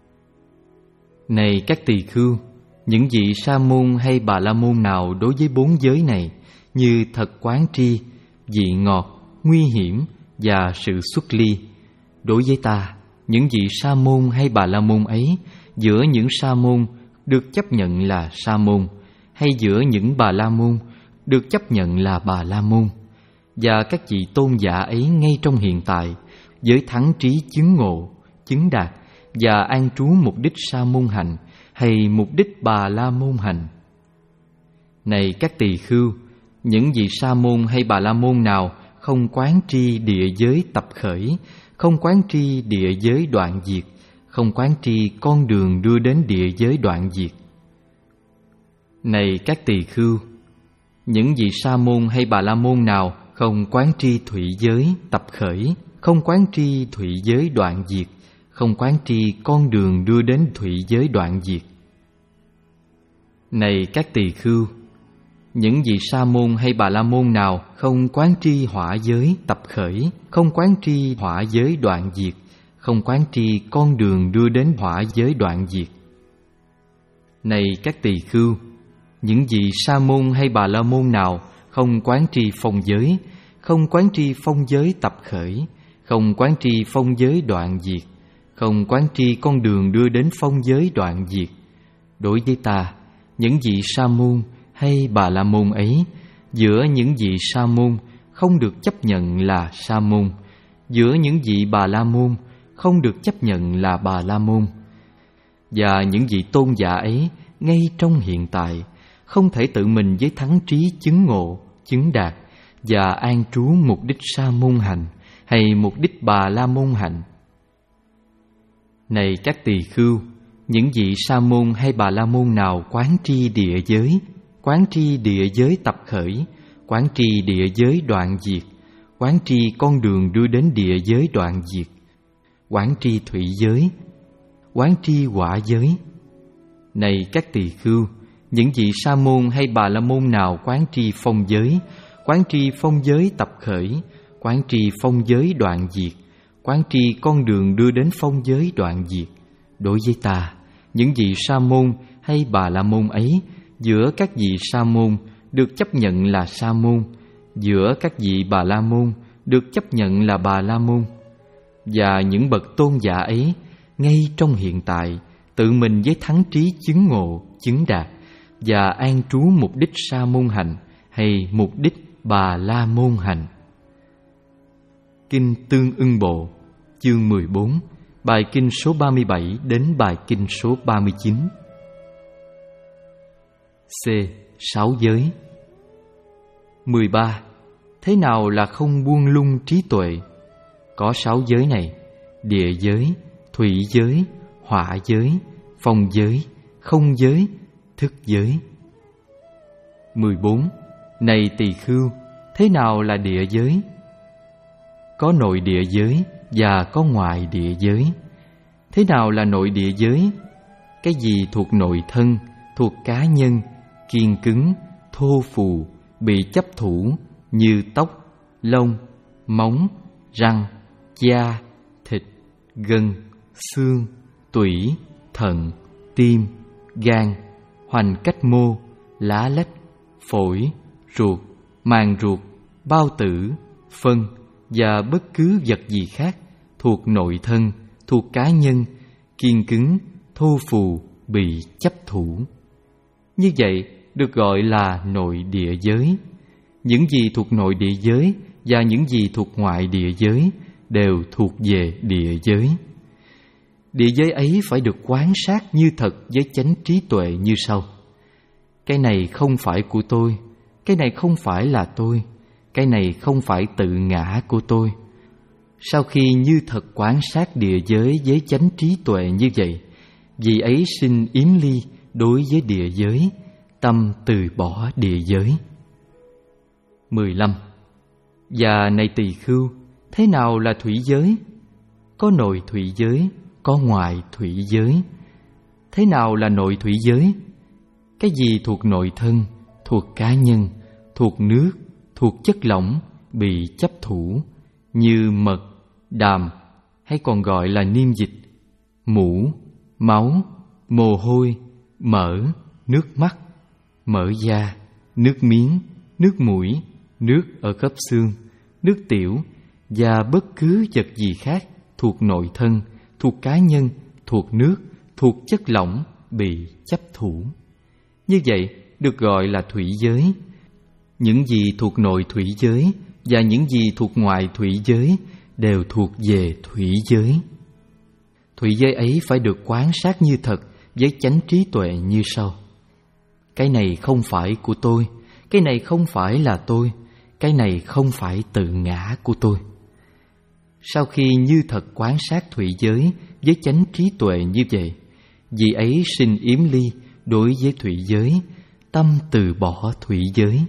Này các tỳ khưu, những vị sa môn hay bà la môn nào đối với bốn giới này như thật quán tri, vị ngọt, nguy hiểm và sự xuất ly, đối với ta, những vị sa môn hay bà la môn ấy, giữa những sa môn được chấp nhận là sa môn, hay giữa những bà la môn được chấp nhận là bà la môn, và các vị tôn giả ấy ngay trong hiện tại với thắng trí chứng ngộ, chứng đạt và an trú mục đích sa môn hạnh hay mục đích bà la môn hạnh. Này các tỳ khưu, những vị sa môn hay bà la môn nào không quán tri địa giới tập khởi, không quán tri địa giới đoạn diệt, không quán tri con đường đưa đến địa giới đoạn diệt. Này các tỳ khưu, những vị sa môn hay bà la môn nào không quán tri thủy giới tập khởi, không quán tri thủy giới đoạn diệt, không quán tri con đường đưa đến thủy giới đoạn diệt. Này các tỳ khưu, những vị sa môn hay bà la môn nào không quán tri hỏa giới tập khởi, không quán tri hỏa giới đoạn diệt, không quán tri con đường đưa đến hỏa giới đoạn diệt. Này các tỳ khưu, những vị sa môn hay bà la môn nào không quán tri phong giới, không quán tri phong giới tập khởi, không quán tri phong giới đoạn diệt, không quán tri con đường đưa đến phong giới đoạn diệt, đối với ta, những vị sa môn hay bà la môn ấy, giữa những vị sa môn không được chấp nhận là sa môn, giữa những vị bà la môn không được chấp nhận là bà la môn, và những vị tôn giả ấy ngay trong hiện tại không thể tự mình với thắng trí chứng ngộ, chứng đạt và an trú mục đích sa môn hạnh hay mục đích bà la môn hạnh. Này các tỳ khưu, những vị sa môn hay bà la môn nào quán tri địa giới, quán tri địa giới tập khởi, quán tri địa giới đoạn diệt, quán tri con đường đưa đến địa giới đoạn diệt, quán tri thủy giới, quán tri hỏa giới. Này các tỳ khưu, những vị sa môn hay bà la môn nào quán tri phong giới, quán tri phong giới tập khởi, quán tri phong giới đoạn diệt, quán tri con đường đưa đến phong giới đoạn diệt, đối với ta, những vị sa môn hay bà la môn ấy, giữa các vị sa môn được chấp nhận là sa môn, giữa các vị bà la môn được chấp nhận là bà la môn, và những bậc tôn giả ấy ngay trong hiện tại tự mình với thắng trí chứng ngộ, chứng đạt và an trú mục đích sa môn hạnh hay mục đích bà la môn hạnh. Kinh Tương Ưng Bộ, chương mười bốn, bài kinh số ba mươi bảy đến bài kinh số ba mươi chín. C. Sáu giới. mười ba. Thế nào là không buông lung trí tuệ? Có sáu giới này: địa giới, thủy giới, hỏa giới, phong giới, không giới, thức giới. mười bốn. Này tỳ khưu, thế nào là địa giới? Có nội địa giới và có ngoại địa giới. Thế nào là nội địa giới? Cái gì thuộc nội thân, thuộc cá nhân, kiên cứng, thô phù, bị chấp thủ như tóc, lông, móng, răng, da, thịt, gân, xương, tủy, thận, tim, gan, hoành cách mô, lá lách, phổi, ruột, màng ruột, bao tử, phân và bất cứ vật gì khác thuộc nội thân, thuộc cá nhân, kiên cứng, thô phù, bị chấp thủ. Như vậy được gọi là nội địa giới. Những gì thuộc nội địa giới và những gì thuộc ngoại địa giới đều thuộc về địa giới. Địa giới ấy phải được quán sát như thật với chánh trí tuệ như sau. Cái này không phải của tôi, cái này không phải là tôi, cái này không phải tự ngã của tôi. Sau khi như thật quán sát địa giới với chánh trí tuệ như vậy, vị ấy sinh yếm ly đối với địa giới, tâm từ bỏ địa giới. mười lăm. Và này tỳ khưu, thế nào là thủy giới? Có nội thủy giới, có ngoại thủy giới. Thế nào là nội thủy giới? Cái gì thuộc nội thân, thuộc cá nhân, thuộc nước, thuộc chất lỏng bị chấp thủ, như mật, đàm, hay còn gọi là niêm dịch, mũ, máu, mồ hôi, mỡ, nước mắt, mỡ da, nước miếng, nước mũi, nước ở khớp xương, nước tiểu và bất cứ vật gì khác thuộc nội thân, thuộc cá nhân, thuộc nước, thuộc chất lỏng bị chấp thủ. Như vậy được gọi là thủy giới. Những gì thuộc nội thủy giới và những gì thuộc ngoại thủy giới đều thuộc về thủy giới. Thủy giới ấy phải được quán sát như thật với chánh trí tuệ như sau. Cái này không phải của tôi, cái này không phải là tôi, cái này không phải tự ngã của tôi. Sau khi như thật quán sát thủy giới với chánh trí tuệ như vậy, vị ấy sinh yếm ly đối với thủy giới, tâm từ bỏ thủy giới.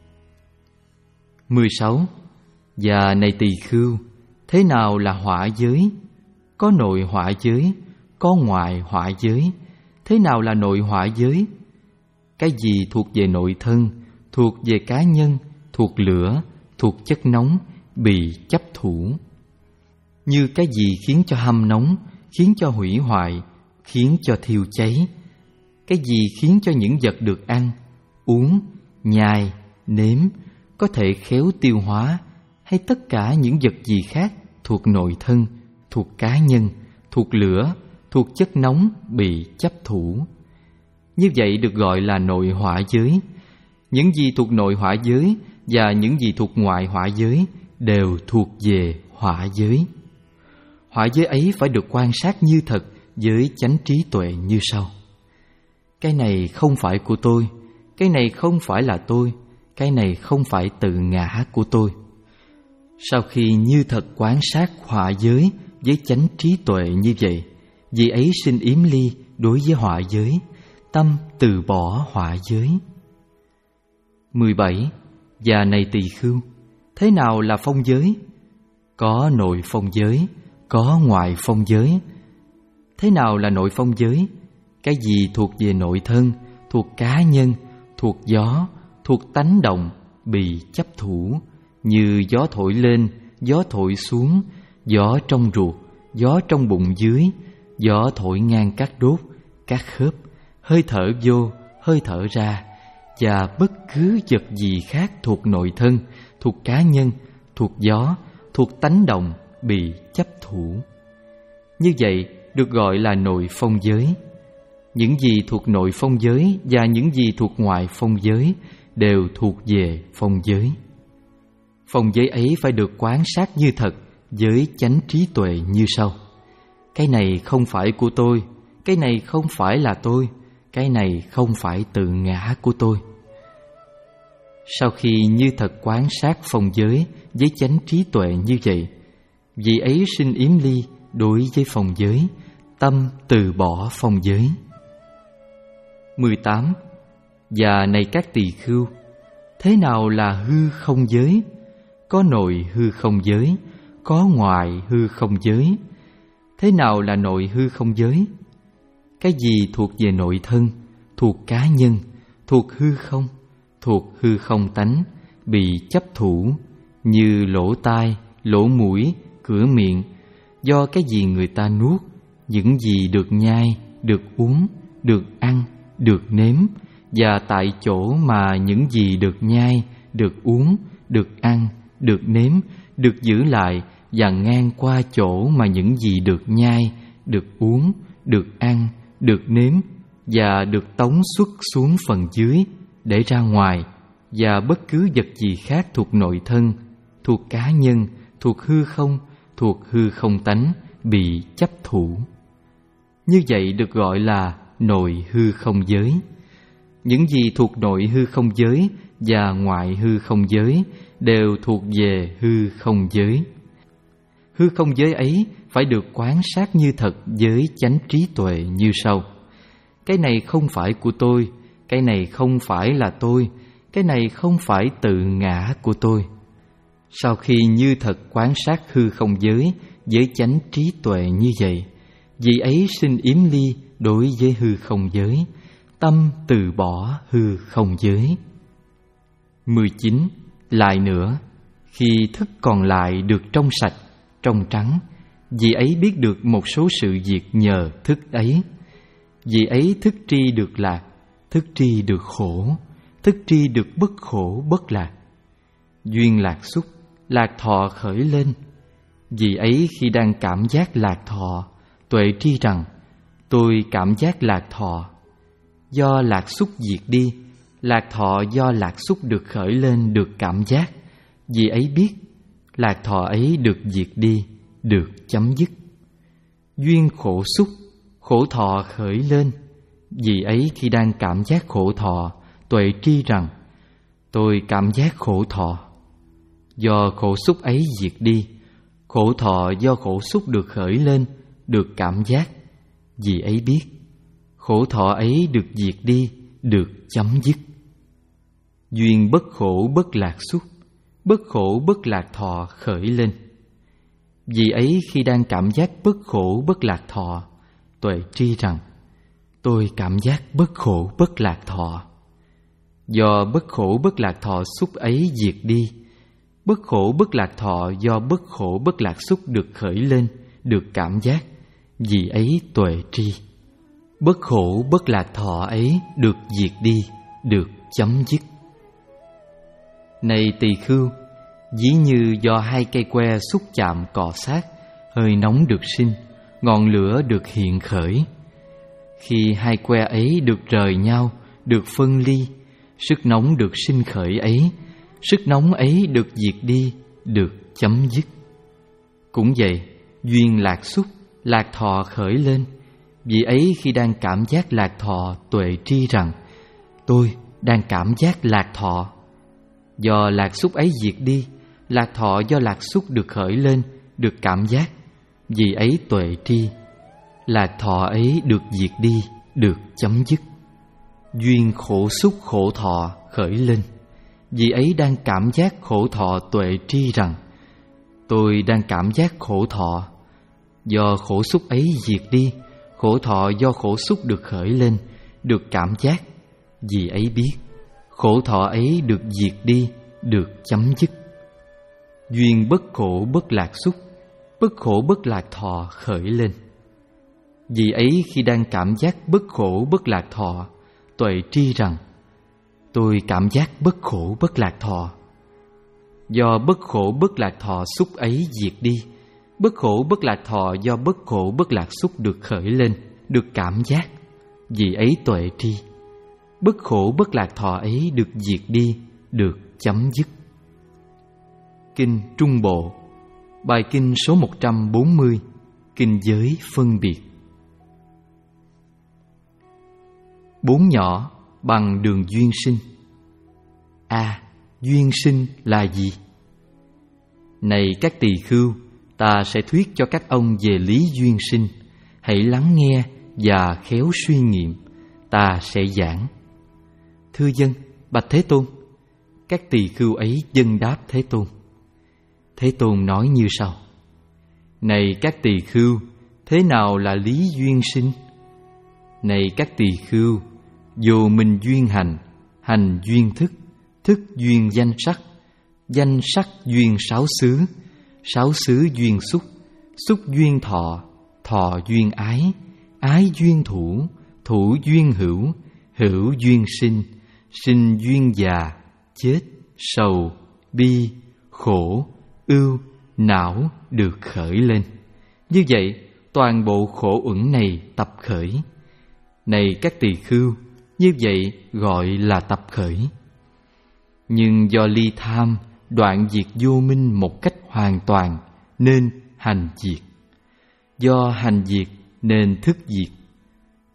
mười sáu. Và này tỳ khưu, thế nào là hỏa giới? Có nội hỏa giới, có ngoại hỏa giới. Thế nào là nội hỏa giới? Cái gì thuộc về nội thân, thuộc về cá nhân, thuộc lửa, thuộc chất nóng bị chấp thủ. Như cái gì khiến cho hâm nóng, khiến cho hủy hoại, khiến cho thiêu cháy. Cái gì khiến cho những vật được ăn, uống, nhai, nếm có thể khéo tiêu hóa, hay tất cả những vật gì khác thuộc nội thân, thuộc cá nhân, thuộc lửa, thuộc chất nóng bị chấp thủ. Như vậy được gọi là nội hỏa giới. Những gì thuộc nội hỏa giới và những gì thuộc ngoại hỏa giới đều thuộc về hỏa giới. Hỏa giới ấy phải được quan sát như thật với chánh trí tuệ như sau. Cái này không phải của tôi, cái này không phải là tôi, cái này không phải tự ngã của tôi. Sau khi như thật quán sát hỏa giới với chánh trí tuệ như vậy, vị ấy sinh yếm ly đối với hỏa giới, tâm từ bỏ hỏa giới. mười bảy. Và này tỳ khưu, thế nào là phong giới? Có nội phong giới, có ngoại phong giới. Thế nào là nội phong giới? Cái gì thuộc về nội thân, thuộc cá nhân, thuộc gió, thuộc tánh động bị chấp thủ, như gió thổi lên, gió thổi xuống, gió trong ruột, gió trong bụng dưới, gió thổi ngang các đốt, các khớp, hơi thở vô, hơi thở ra, và bất cứ vật gì khác thuộc nội thân, thuộc cá nhân, thuộc gió, thuộc tánh động bị chấp thủ. Như vậy được gọi là nội phong giới. Những gì thuộc nội phong giới và những gì thuộc ngoại phong giới đều thuộc về phong giới. Phong giới ấy phải được quán sát như thật với chánh trí tuệ như sau. Cái này không phải của tôi, cái này không phải là tôi, cái này không phải tự ngã của tôi. Sau khi như thật quán sát phong giới với chánh trí tuệ như vậy, vị ấy sinh yếm ly đối với phong giới, tâm từ bỏ phong giới. mười tám. Và này các tỳ khưu, thế nào là hư không giới? Có nội hư không giới, có ngoại hư không giới. Thế nào là nội hư không giới? Cái gì thuộc về nội thân, thuộc cá nhân, thuộc hư không, thuộc hư không tánh bị chấp thủ, như lỗ tai, lỗ mũi, cửa miệng. Do cái gì người ta nuốt, những gì được nhai, được uống, được ăn, được nếm, và tại chỗ mà những gì được nhai, được uống, được ăn, được nếm, được giữ lại, và ngang qua chỗ mà những gì được nhai, được uống, được ăn, được nếm, và được tống xuất xuống phần dưới để ra ngoài, và bất cứ vật gì khác thuộc nội thân, thuộc cá nhân, thuộc hư không, thuộc hư không tánh bị chấp thủ. Như vậy được gọi là nội hư không giới. Những gì thuộc nội hư không giới và ngoại hư không giới đều thuộc về hư không giới. Hư không giới ấy phải được quán sát như thật với chánh trí tuệ như sau: cái này không phải của tôi, cái này không phải là tôi, cái này không phải tự ngã của tôi. Sau khi như thật quán sát hư không giới với chánh trí tuệ như vậy, vị ấy sinh yếm ly đối với hư không giới, tâm từ bỏ hư không giới. mười chín. Lại nữa, khi thức còn lại được trong sạch, trong trắng, vị ấy biết được một số sự việc nhờ thức ấy. Vị ấy thức tri được lạc, thức tri được khổ, thức tri được bất khổ bất lạc. Duyên lạc xúc, lạc thọ khởi lên. Vị ấy khi đang cảm giác lạc thọ, tuệ tri rằng tôi cảm giác lạc thọ. Do lạc xúc diệt đi, lạc thọ do lạc xúc được khởi lên được cảm giác. Vì ấy biết lạc thọ ấy được diệt đi, được chấm dứt. Duyên khổ xúc, khổ thọ khởi lên. Vì ấy khi đang cảm giác khổ thọ, tuệ tri rằng tôi cảm giác khổ thọ. Do khổ xúc ấy diệt đi, khổ thọ do khổ xúc được khởi lên, được cảm giác. Vì ấy biết khổ thọ ấy được diệt đi, được chấm dứt. Duyên bất khổ bất lạc xúc, bất khổ bất lạc thọ khởi lên. Vì ấy khi đang cảm giác bất khổ bất lạc thọ, tuệ tri rằng tôi cảm giác bất khổ bất lạc thọ. Do bất khổ bất lạc thọ xúc ấy diệt đi, bất khổ bất lạc thọ do bất khổ bất lạc xúc được khởi lên, được cảm giác. Vì ấy tuệ tri bất khổ bất lạc thọ ấy được diệt đi, được chấm dứt. Này tỳ khưu, ví như do hai cây que xúc chạm cọ sát, hơi nóng được sinh, ngọn lửa được hiện khởi. Khi hai que ấy được rời nhau, được phân ly, sức nóng được sinh khởi ấy, sức nóng ấy được diệt đi, được chấm dứt. Cũng vậy, duyên lạc xúc, lạc thọ khởi lên. Vì ấy khi đang cảm giác lạc thọ, tuệ tri rằng tôi đang cảm giác lạc thọ. Do lạc xúc ấy diệt đi, lạc thọ do lạc xúc được khởi lên, được cảm giác. Vì ấy tuệ tri lạc thọ ấy được diệt đi, được chấm dứt. Duyên khổ xúc khổ thọ khởi lên. Vì ấy đang cảm giác khổ thọ, tuệ tri rằng tôi đang cảm giác khổ thọ. Do khổ xúc ấy diệt đi, khổ thọ do khổ xúc được khởi lên, được cảm giác. Vì ấy biết khổ thọ ấy được diệt đi, được chấm dứt. Duyên bất khổ bất lạc xúc, bất khổ bất lạc thọ khởi lên. Vì ấy khi đang cảm giác bất khổ bất lạc thọ, tuệ tri rằng tôi cảm giác bất khổ bất lạc thọ. Do bất khổ bất lạc thọ xúc ấy diệt đi, bất khổ bất lạc thọ do bất khổ bất lạc xúc được khởi lên, được cảm giác. Vì ấy tuệ tri bất khổ bất lạc thọ ấy được diệt đi, được chấm dứt. Kinh Trung Bộ, bài kinh số một trăm bốn mươi, kinh giới phân biệt. Bốn nhỏ bằng đường duyên sinh. A. À, duyên sinh là gì? Này các tỳ khưu, ta sẽ thuyết cho các ông về lý duyên sinh. Hãy lắng nghe và khéo suy nghiệm, ta sẽ giảng. Thưa dân, bạch Thế Tôn. Các tỳ khưu ấy dâng đáp Thế Tôn. Thế Tôn nói như sau: Này các tỳ khưu, thế nào là lý duyên sinh? Này các tỳ khưu, vô minh duyên hành, hành duyên thức, thức duyên danh sắc, danh sắc duyên sáu xứ, sáu xứ duyên xúc, xúc duyên thọ, thọ duyên ái, ái duyên thủ, thủ duyên hữu, hữu duyên sinh, sinh duyên già, chết, sầu, bi, khổ, ưu, não được khởi lên. Như vậy, toàn bộ khổ uẩn này tập khởi. Này các tỳ khưu, như vậy gọi là tập khởi. Nhưng do ly tham, đoạn diệt vô minh một cách hoàn toàn, nên hành diệt. Do hành diệt nên thức diệt.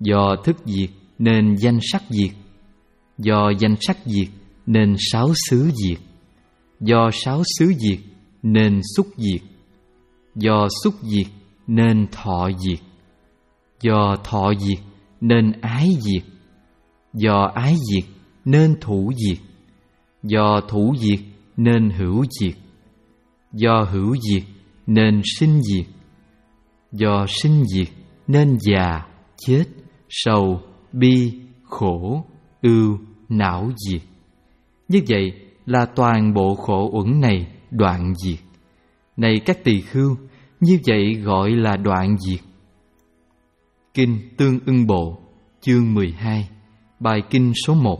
Do thức diệt nên danh sắc diệt. Do danh sắc diệt nên sáu xứ diệt. Do sáu xứ diệt nên xúc diệt. Do xúc diệt nên thọ diệt. Do thọ diệt nên ái diệt. Do ái diệt nên thủ diệt. Do thủ diệt nên hữu diệt. Do hữu diệt nên sinh diệt. Do sinh diệt nên già, chết, sầu, bi, khổ, ưu, não diệt. Như vậy là toàn bộ khổ uẩn này đoạn diệt. Này các tỳ khưu, như vậy gọi là đoạn diệt. Kinh Tương Ưng Bộ, chương mười hai, bài kinh số một.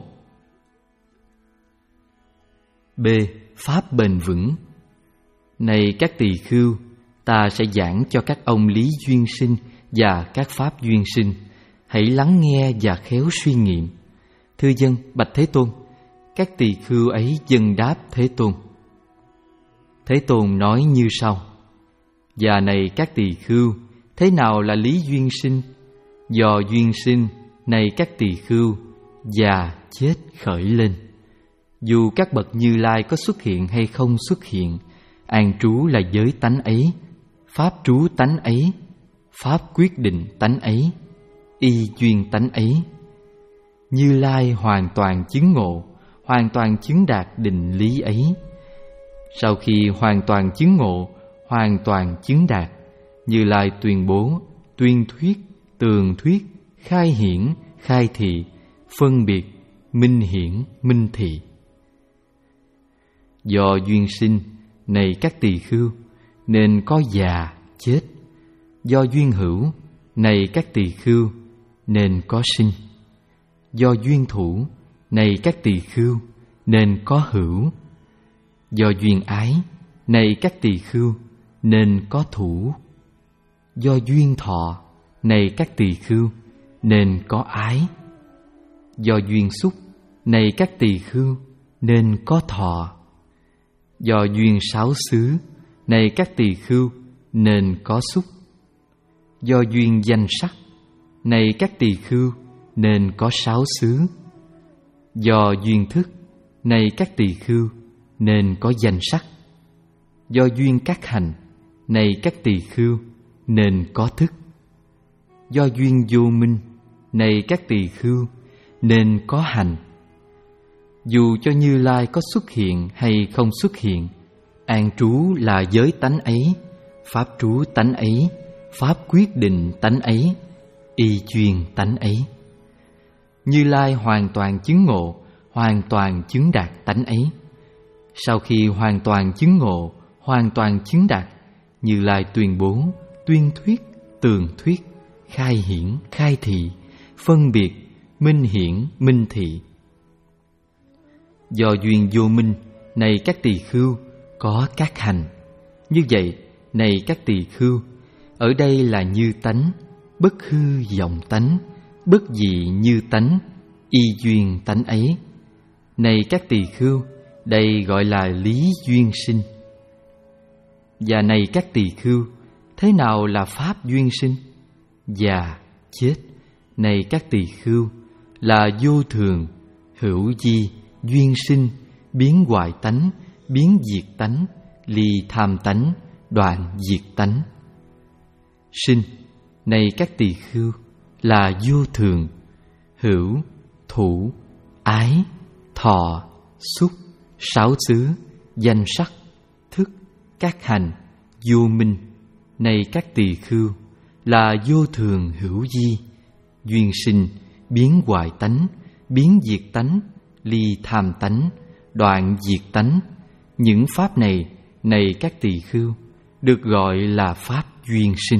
B. Pháp bền vững. Này các tỳ khưu, ta sẽ giảng cho các ông lý duyên sinh và các pháp duyên sinh. Hãy lắng nghe và khéo suy nghiệm. Thưa dân, bạch Thế Tôn. Các tỳ khưu ấy dâng đáp Thế Tôn. Thế Tôn nói như sau: Và này các tỳ khưu, thế nào là lý duyên sinh? Do duyên sinh, này các tỳ khưu, già chết khởi lên. Dù các bậc Như Lai có xuất hiện hay không xuất hiện, an trú là giới tánh ấy, pháp trú tánh ấy, pháp quyết định tánh ấy, y duyên tánh ấy. Như Lai hoàn toàn chứng ngộ, hoàn toàn chứng đạt định lý ấy. Sau khi hoàn toàn chứng ngộ, hoàn toàn chứng đạt, Như Lai tuyên bố, tuyên thuyết, tường thuyết, khai hiển, khai thị, phân biệt, minh hiển, minh thị. Do duyên sinh, này các tỳ khưu, nên có già, chết. Do duyên hữu, này các tỳ khưu, nên có sinh. Do duyên thủ, này các tỳ khưu, nên có hữu. Do duyên ái, này các tỳ khưu, nên có thủ. Do duyên thọ, này các tỳ khưu, nên có ái. Do duyên xúc, này các tỳ khưu, nên có thọ. Do duyên sáu xứ, này các tỳ khưu, nên có xúc. Do duyên danh sắc, này các tỳ khưu, nên có sáu xứ. Do duyên thức, này các tỳ khưu, nên có danh sắc. Do duyên các hành, này các tỳ khưu, nên có thức. Do duyên vô minh, này các tỳ khưu, nên có hành. Dù cho Như Lai có xuất hiện hay không xuất hiện, an trú là giới tánh ấy, pháp trú tánh ấy, pháp quyết định tánh ấy, y chuyên tánh ấy. Như Lai hoàn toàn chứng ngộ, hoàn toàn chứng đạt tánh ấy. Sau khi hoàn toàn chứng ngộ, hoàn toàn chứng đạt, Như Lai tuyên bố, tuyên thuyết, tường thuyết, khai hiển, khai thị, phân biệt, minh hiển, minh thị. Do duyên vô minh, này các tỳ khưu, có các hành. Như vậy, này các tỳ khưu, ở đây là như tánh, bất hư vọng tánh, bất dị như tánh, y duyên tánh ấy. Này các tỳ khưu, đây gọi là lý duyên sinh. Và này các tỳ khưu, thế nào là pháp duyên sinh? Già, chết, này các tỳ khưu, là vô thường, hữu di, duyên sinh, biến hoại tánh, biến diệt tánh, ly tham tánh, đoạn diệt tánh. Sinh, này các tỳ khưu, là vô thường, hữu, thủ, ái, thọ, xúc, sáu xứ, danh sắc, thức, các hành, vô minh. Này các tỳ khưu, là vô thường hữu di, duyên sinh, biến hoại tánh, biến diệt tánh, ly tham tánh, đoạn diệt tánh. Những pháp này, này các tỳ khưu, được gọi là pháp duyên sinh.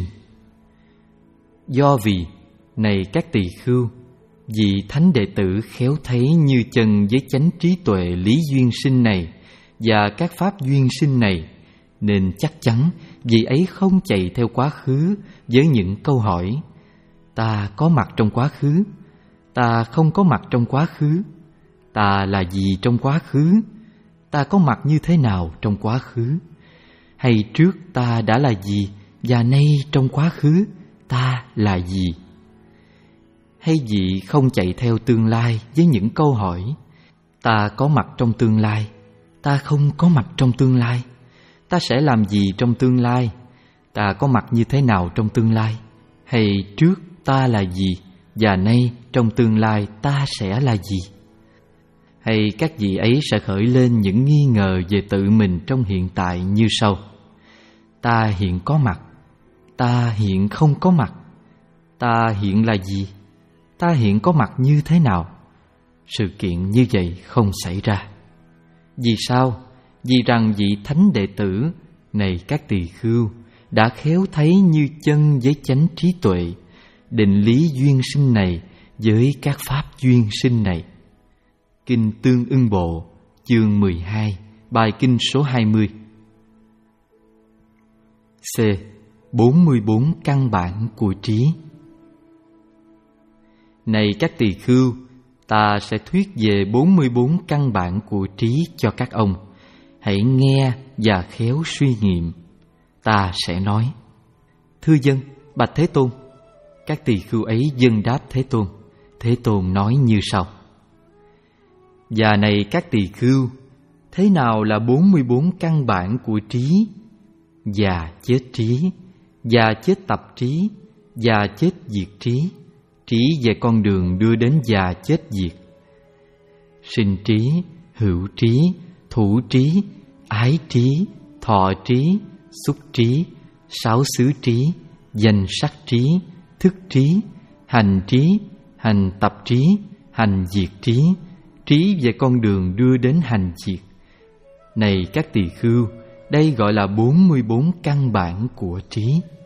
Do vì, này các tỳ khưu, vị thánh đệ tử khéo thấy như chân với chánh trí tuệ lý duyên sinh này và các pháp duyên sinh này, nên chắc chắn vị ấy không chạy theo quá khứ với những câu hỏi: ta có mặt trong quá khứ, ta không có mặt trong quá khứ, ta là gì trong quá khứ, ta có mặt như thế nào trong quá khứ, hay trước ta đã là gì và nay trong quá khứ ta là gì. hay vị không chạy theo tương lai với những câu hỏi: ta có mặt trong tương lai, ta không có mặt trong tương lai, ta sẽ làm gì trong tương lai, ta có mặt như thế nào trong tương lai, hay trước ta là gì và nay trong tương lai ta sẽ là gì? Hay các vị ấy sẽ khởi lên những nghi ngờ về tự mình trong hiện tại như sau: ta hiện có mặt, ta hiện không có mặt, ta hiện là gì, ta hiện có mặt như thế nào? Sự kiện như vậy không xảy ra. Vì sao? Vì rằng vị thánh đệ tử này các tỳ khưu đã khéo thấy như chân với chánh trí tuệ định lý duyên sinh này với các pháp duyên sinh này. Kinh Tương Ưng Bộ, chương mười hai, bài kinh số hai mươi. C. bốn mươi bốn căn bản của trí. Này các tỳ khưu, ta sẽ thuyết về bốn mươi bốn căn bản của trí cho các ông. Hãy nghe và khéo suy nghiệm. Ta sẽ nói: thưa dân, bạch Thế Tôn. Các tỳ khưu ấy dâng đáp Thế Tôn. Thế Tôn nói như sau: và này các tỳ khưu, thế nào là bốn mươi bốn căn bản của trí? Già chết trí, già chết tập trí, già chết diệt trí, trí về con đường đưa đến già chết diệt. Sinh trí, hữu trí, thủ trí, ái trí, thọ trí, xúc trí, sáu xứ trí, danh sắc trí, thức trí, hành trí, hành tập trí, hành diệt trí, trí về con đường đưa đến hành diệt. Này các tỳ khưu, đây gọi là bốn mươi bốn căn bản của trí.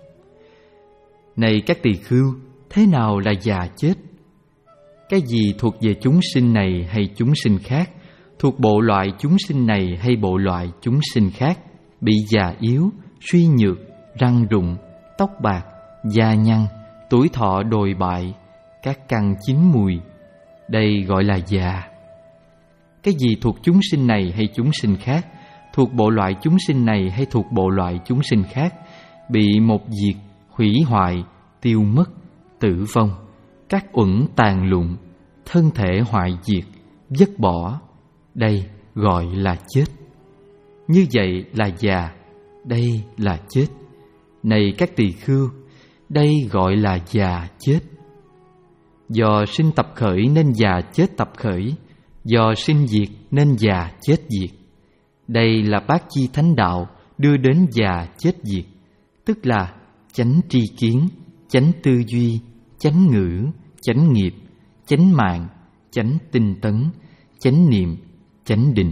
Này các tỳ khưu, thế nào là già chết? Cái gì thuộc về chúng sinh này hay chúng sinh khác, thuộc bộ loại chúng sinh này hay bộ loại chúng sinh khác, bị già yếu, suy nhược, răng rụng, tóc bạc, da nhăn, tuổi thọ đồi bại, các căn chín mùi, đây gọi là già. Cái gì thuộc chúng sinh này hay chúng sinh khác, thuộc bộ loại chúng sinh này hay thuộc bộ loại chúng sinh khác, bị một diệt, hủy hoại, tiêu mất, tử vong, các uẩn tàn lụng, thân thể hoại diệt, vứt bỏ, đây gọi là chết. Như vậy là già, đây là chết. Này các tỳ khưu, đây gọi là già chết. Do sinh tập khởi nên già chết tập khởi, do sinh diệt nên già chết diệt. Đây là bát chi thánh đạo đưa đến già chết diệt, tức là chánh tri kiến, chánh tư duy, chánh ngữ, chánh nghiệp, chánh mạng, chánh tinh tấn, chánh niệm, chánh định.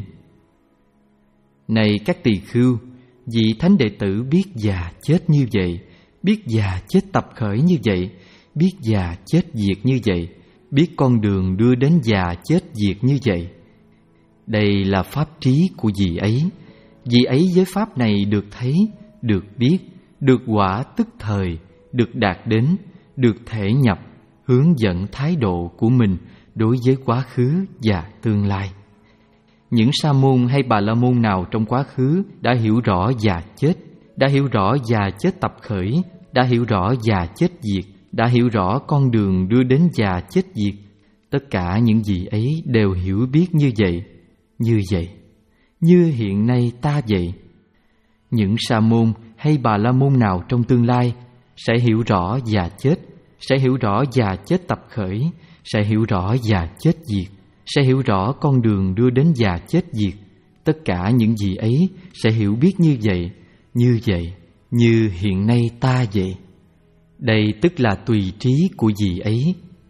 Này các tỳ khưu, vị thánh đệ tử biết già chết như vậy, biết già chết tập khởi như vậy, biết già chết diệt như vậy, biết con đường đưa đến già chết diệt như vậy. Đây là pháp trí của vị ấy. Vị ấy với pháp này được thấy, được biết, được quả tức thời, được đạt đến, được thể nhập, hướng dẫn thái độ của mình đối với quá khứ và tương lai. Những sa môn hay bà la môn nào trong quá khứ đã hiểu rõ già chết, đã hiểu rõ già chết tập khởi, đã hiểu rõ già chết diệt, đã hiểu rõ con đường đưa đến già chết diệt, tất cả những gì ấy đều hiểu biết như vậy, như vậy, như hiện nay ta vậy. Những sa môn hay bà la môn nào trong tương lai sẽ hiểu rõ già chết, sẽ hiểu rõ già chết tập khởi, sẽ hiểu rõ già chết diệt, sẽ hiểu rõ con đường đưa đến già chết diệt. Tất cả những gì ấy sẽ hiểu biết như vậy, như vậy, như hiện nay ta vậy. Đây tức là tùy trí của vị ấy.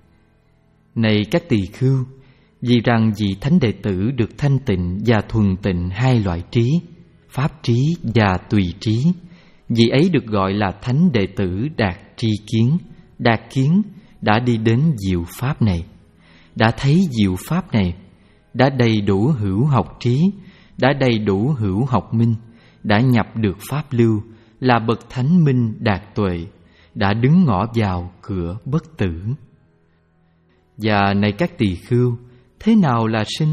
Này các tỳ khưu, vì rằng vị thánh đệ tử được thanh tịnh và thuần tịnh hai loại trí, pháp trí và tùy trí, vị ấy được gọi là thánh đệ tử đạt tri kiến, đạt kiến, đã đi đến diệu pháp này, đã thấy diệu pháp này, đã đầy đủ hữu học trí, đã đầy đủ hữu học minh, đã nhập được pháp lưu, là bậc thánh minh đạt tuệ, đã đứng ngõ vào cửa bất tử. Và này các tỳ khưu, thế nào là sinh?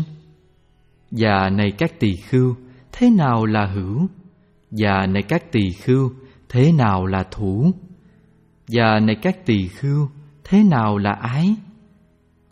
Và này các tỳ khưu, thế nào là hữu? Và này các tỳ khưu, thế nào là thủ? Và này các tỳ khưu, thế nào là ái?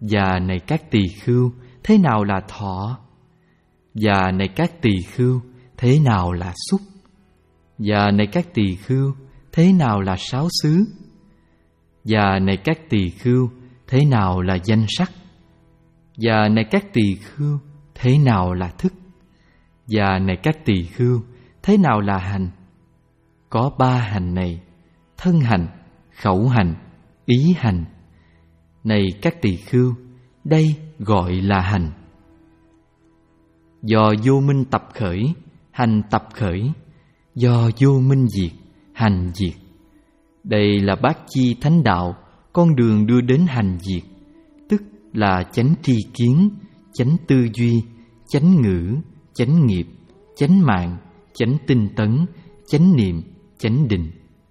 Và này các tỳ khưu, thế nào là thọ? Và này các tỳ khưu, thế nào là xúc? Và này các tỳ khưu, thế nào là sáu xứ? Và này các tỳ khưu, thế nào là danh sắc? Và này các tỳ khưu, thế nào là thức? Và này các tỳ khưu, thế nào là hành? Có ba hành này: thân hành, khẩu hành, ý hành. Này các tỳ khưu, đây gọi là hành. Do vô minh tập khởi, hành tập khởi. Do vô minh diệt, hành diệt. Đây là bát chi thánh đạo, con đường đưa đến hành diệt, tức là chánh tri kiến, chánh tư duy, chánh ngữ, chánh nghiệp, chánh mạng, chánh tinh tấn, chánh niệm, chánh định.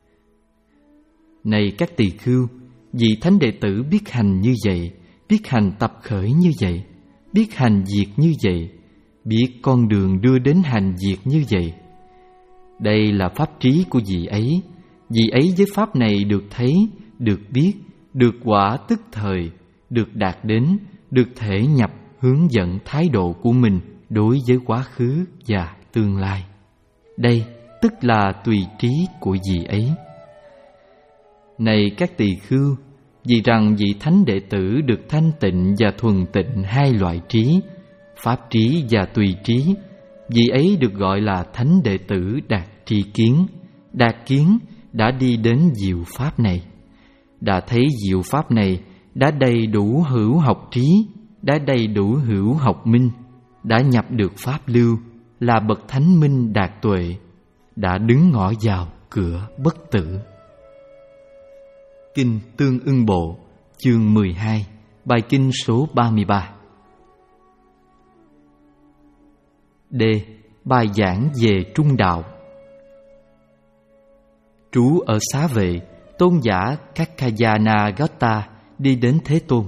Này các tỳ khưu, vì thánh đệ tử biết hành như vậy, biết hành tập khởi như vậy, biết hành diệt như vậy, biết con đường đưa đến hành diệt như vậy. Đây là pháp trí của vị ấy. Vị ấy với pháp này được thấy, được biết, được quả tức thời, được đạt đến, được thể nhập hướng dẫn thái độ của mình đối với quá khứ và tương lai. Đây tức là tùy trí của vị ấy. Này các tỳ khưu, vì rằng vị thánh đệ tử được thanh tịnh và thuần tịnh hai loại trí, pháp trí và tùy trí, vị ấy được gọi là thánh đệ tử đạt tri kiến. Đạt kiến đã đi đến diệu pháp này, đã thấy diệu pháp này, đã đầy đủ hữu học trí, đã đầy đủ hữu học minh, đã nhập được pháp lưu, là bậc thánh minh đạt tuệ, đã đứng ngõ vào cửa bất tử. Kinh Tương Ưng Bộ, chương mười hai, bài kinh số ba mươi ba. D. Bài giảng về trung đạo. Trú ở Xá Vệ, tôn giả Kaccayana Gotta đi đến Thế Tôn.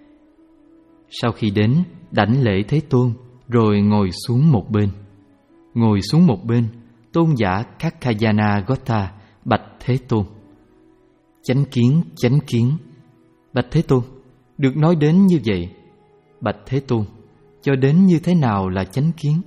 Sau khi đến, đảnh lễ Thế Tôn, rồi ngồi xuống một bên. Ngồi xuống một bên, tôn giả Kaccayana Gotta bạch Thế Tôn: Chánh kiến, chánh kiến. Bạch Thế Tôn, được nói đến như vậy. Bạch Thế Tôn, cho đến như thế nào là chánh kiến?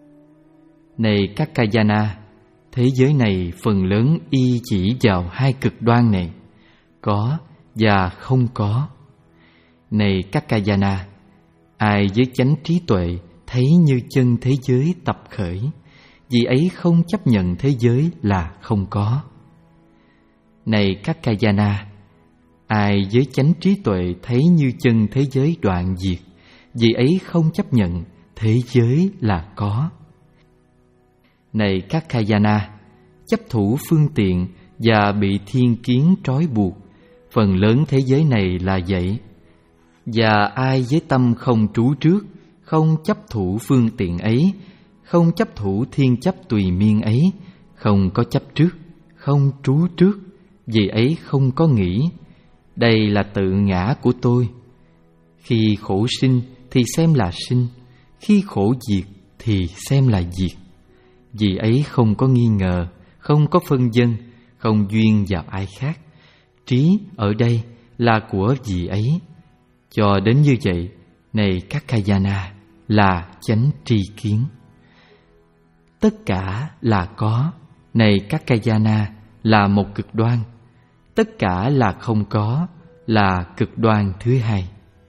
Này Kaccayana, thế giới này phần lớn y chỉ vào hai cực đoan này, có và không có. Này Kaccayana, ai với chánh trí tuệ thấy như chân thế giới tập khởi, vì ấy không chấp nhận thế giới là không có. Này Kaccayana, ai với chánh trí tuệ thấy như chân thế giới đoạn diệt, vì ấy không chấp nhận thế giới là có. Này Kaccayana, chấp thủ phương tiện và bị thiên kiến trói buộc, phần lớn thế giới này là vậy. Và ai với tâm không trú trước, không chấp thủ phương tiện ấy, không chấp thủ thiên chấp tùy miên ấy, không có chấp trước, không trú trước, vì ấy không có nghĩ đây là tự ngã của tôi. Khi khổ sinh thì xem là sinh, khi khổ diệt thì xem là diệt. Vì ấy không có nghi ngờ, không có phân vân, không duyên vào ai khác. Trí ở đây là của vị ấy. Cho đến như vậy, này Kaccayana, là chánh tri kiến. Tất cả là có, này Kaccayana, là một cực đoan. Tất cả là không có, là cực đoan thứ hai.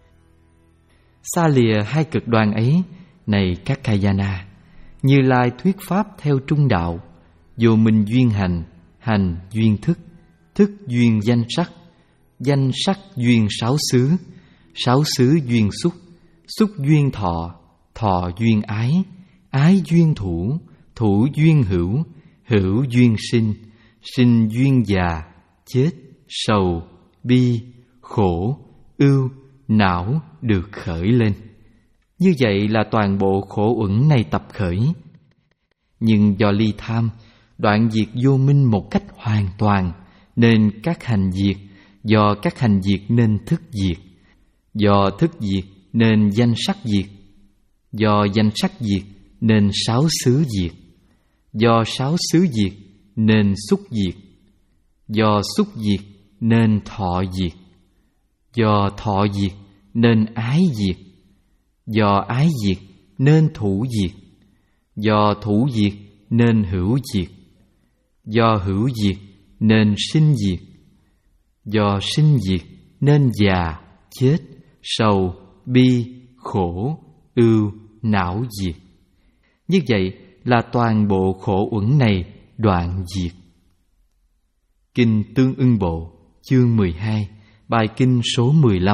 Xa lìa hai cực đoan ấy, này Kaccayana, Như Lai thuyết pháp theo trung đạo, vô minh duyên hành, hành duyên thức, thức duyên danh sắc, danh sắc duyên sáu xứ, sáu xứ duyên xúc, xúc duyên thọ, thọ duyên ái, ái duyên thủ, thủ duyên hữu, hữu duyên sinh, sinh duyên già, chết, sầu, bi, khổ, ưu, não được khởi lên. Như vậy là toàn bộ khổ uẩn này tập khởi. Nhưng do ly tham, đoạn diệt vô minh một cách hoàn toàn, nên các hành diệt. Do các hành diệt nên thức diệt. Do thức diệt nên danh sắc diệt. Do danh sắc diệt nên sáu xứ diệt. Do sáu xứ diệt nên xúc diệt. Do xúc diệt nên thọ diệt. Do thọ diệt nên ái diệt, do ái diệt nên thủ diệt, do thủ diệt nên hữu diệt, do hữu diệt nên sinh diệt, do sinh diệt nên già, chết, sầu, bi, khổ, ưu, não diệt. Như vậy là toàn bộ khổ uẩn này đoạn diệt. Kinh Tương Ưng Bộ, chương mười hai, bài kinh số mười lăm.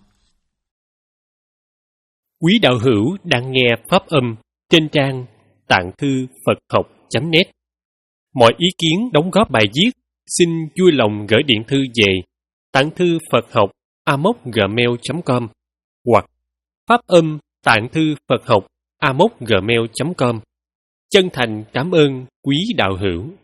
Quý đạo hữu đang nghe pháp âm trên trang tạng thư Phật học chấm net. Mọi ý kiến đóng góp bài viết xin vui lòng gửi điện thư về tạng thư Phật học a m o c gmail chấm com hoặc pháp âm tạng thư Phật học a m o c gmail chấm com. Chân thành cảm ơn quý đạo hữu.